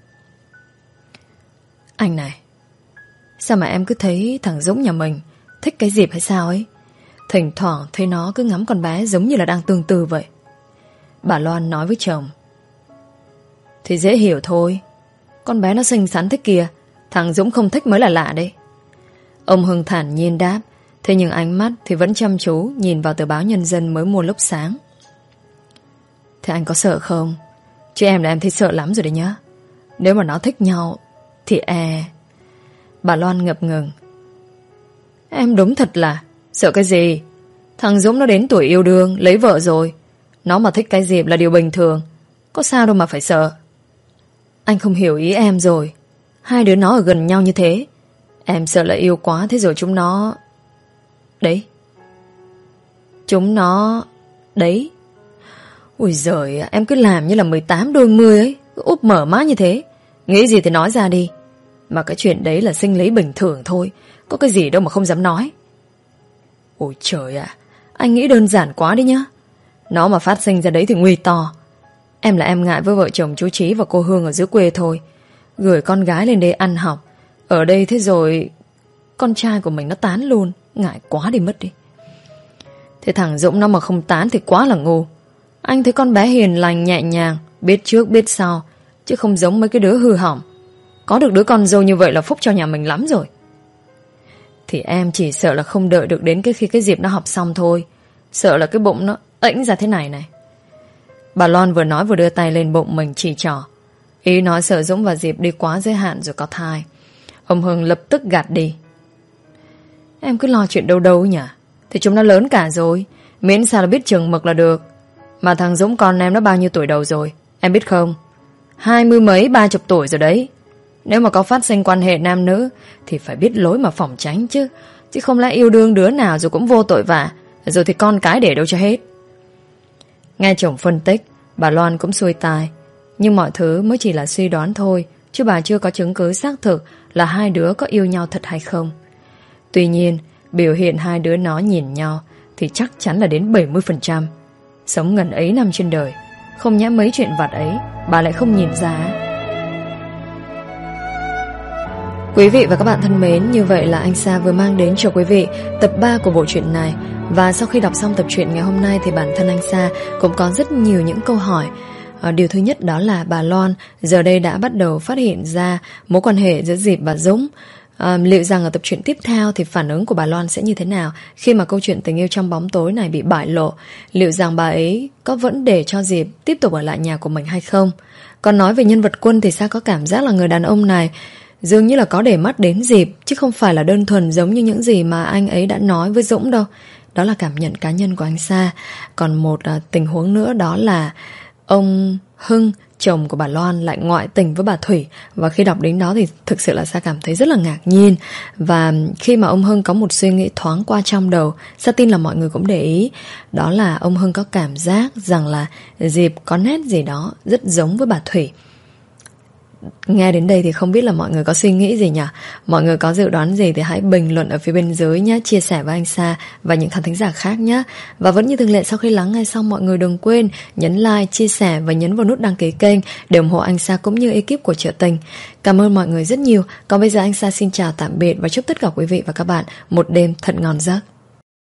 Anh này, sao mà em cứ thấy thằng Dũng nhà mình thích cái Diệp hay sao ấy? Thỉnh thoảng thấy nó cứ ngắm con bé giống như là đang tương tư vậy. Bà Loan nói với chồng. Thì dễ hiểu thôi, con bé nó xinh xắn thế kìa, thằng Dũng không thích mới là lạ đấy. Ông Hưng thản nhiên đáp. Thế nhưng ánh mắt thì vẫn chăm chú nhìn vào tờ báo Nhân dân mới mua lúc sáng. Thế anh có sợ không? Chứ em là em thấy sợ lắm rồi đấy nhá. Nếu mà nó thích nhau thì e... Bà Loan ngập ngừng. Em đúng thật là sợ cái gì? Thằng Dũng nó đến tuổi yêu đương, lấy vợ rồi. Nó mà thích cái Diệp là điều bình thường, có sao đâu mà phải sợ. Anh không hiểu ý em rồi. Hai đứa nó ở gần nhau như thế, em sợ là yêu quá. Thế rồi chúng nó... Đấy. Chúng nó... Đấy. Ui giời, em cứ làm như là mười tám đôi mươi ấy. Cứ úp mở má như thế. Nghĩ gì thì nói ra đi. Mà cái chuyện đấy là sinh lý bình thường thôi. Có cái gì đâu mà không dám nói. Ôi trời ạ, anh nghĩ đơn giản quá đi nhá. Nó mà phát sinh ra đấy thì nguy to. Em là em ngại với vợ chồng chú Trí và cô Hương ở dưới quê thôi. Gửi con gái lên đây ăn học. Ở đây thế rồi con trai của mình nó tán luôn. Ngại quá đi mất đi. Thế thằng Dũng nó mà không tán thì quá là ngu. Anh thấy con bé hiền lành nhẹ nhàng, biết trước biết sau, chứ không giống mấy cái đứa hư hỏng. Có được đứa con dâu như vậy là phúc cho nhà mình lắm rồi. Thì em chỉ sợ là không đợi được đến cái khi cái dịp nó học xong thôi. Sợ là cái bụng nó ẫnh ra thế này này. Bà Loan vừa nói vừa đưa tay lên bụng mình chỉ trỏ. Ý nói sợ Dũng và Diệp đi quá giới hạn rồi có thai. Ông Hưng lập tức gạt đi. Em cứ lo chuyện đâu đâu nhỉ. Thì chúng nó lớn cả rồi, miễn sao là biết chừng mực là được. Mà thằng Dũng con em nó bao nhiêu tuổi đầu rồi, em biết không? Hai mươi mấy ba chục tuổi rồi đấy. Nếu mà có phát sinh quan hệ nam nữ thì phải biết lối mà phòng tránh chứ. Chứ không lẽ yêu đương đứa nào rồi cũng vô tội vạ, rồi thì con cái để đâu cho hết. Nghe chồng phân tích, bà Loan cũng xuôi tai. Nhưng mọi thứ mới chỉ là suy đoán thôi, chứ bà chưa có chứng cứ xác thực là hai đứa có yêu nhau thật hay không. Tuy nhiên, biểu hiện hai đứa nó nhìn nhau thì chắc chắn là đến bảy mươi phần trăm. Sống ngần ấy năm trên đời, không nhẽ mấy chuyện vặt ấy bà lại không nhìn ra. Quý vị và các bạn thân mến, như vậy là anh Sa vừa mang đến cho quý vị tập ba của bộ truyện này. Và sau khi đọc xong tập truyện ngày hôm nay thì bản thân anh Sa cũng có rất nhiều những câu hỏi. à, Điều thứ nhất đó là bà Loan giờ đây đã bắt đầu phát hiện ra mối quan hệ giữa Diệp và Dũng. À, liệu rằng ở tập truyện tiếp theo thì phản ứng của bà Loan sẽ như thế nào khi mà câu chuyện tình yêu trong bóng tối này bị bại lộ? Liệu rằng bà ấy có vẫn để cho Diệp tiếp tục ở lại nhà của mình hay không? Còn nói về nhân vật Quân thì Sa có cảm giác là người đàn ông này dường như là có để mắt đến Diệp, chứ không phải là đơn thuần giống như những gì mà anh ấy đã nói với Dũng đâu. Đó là cảm nhận cá nhân của anh Sa. Còn một à, tình huống nữa đó là ông Hưng, chồng của bà Loan, lại ngoại tình với bà Thủy. Và khi đọc đến đó thì thực sự là Sa cảm thấy rất là ngạc nhiên. Và khi mà ông Hưng có một suy nghĩ thoáng qua trong đầu, Sa tin là mọi người cũng để ý. Đó là ông Hưng có cảm giác rằng là Diệp có nét gì đó rất giống với bà Thủy. Nghe đến đây thì không biết là mọi người có suy nghĩ gì nhỉ? Mọi người có dự đoán gì thì hãy bình luận ở phía bên dưới nhé, chia sẻ với anh Sa và những khán thính giả khác nhé. Và vẫn như thường lệ, sau khi lắng nghe xong, mọi người đừng quên nhấn like, chia sẻ và nhấn vào nút đăng ký kênh để ủng hộ anh Sa cũng như ekip của Chợ Tình. Cảm ơn mọi người rất nhiều. Còn bây giờ anh Sa xin chào tạm biệt và chúc tất cả quý vị và các bạn một đêm thật ngon giấc.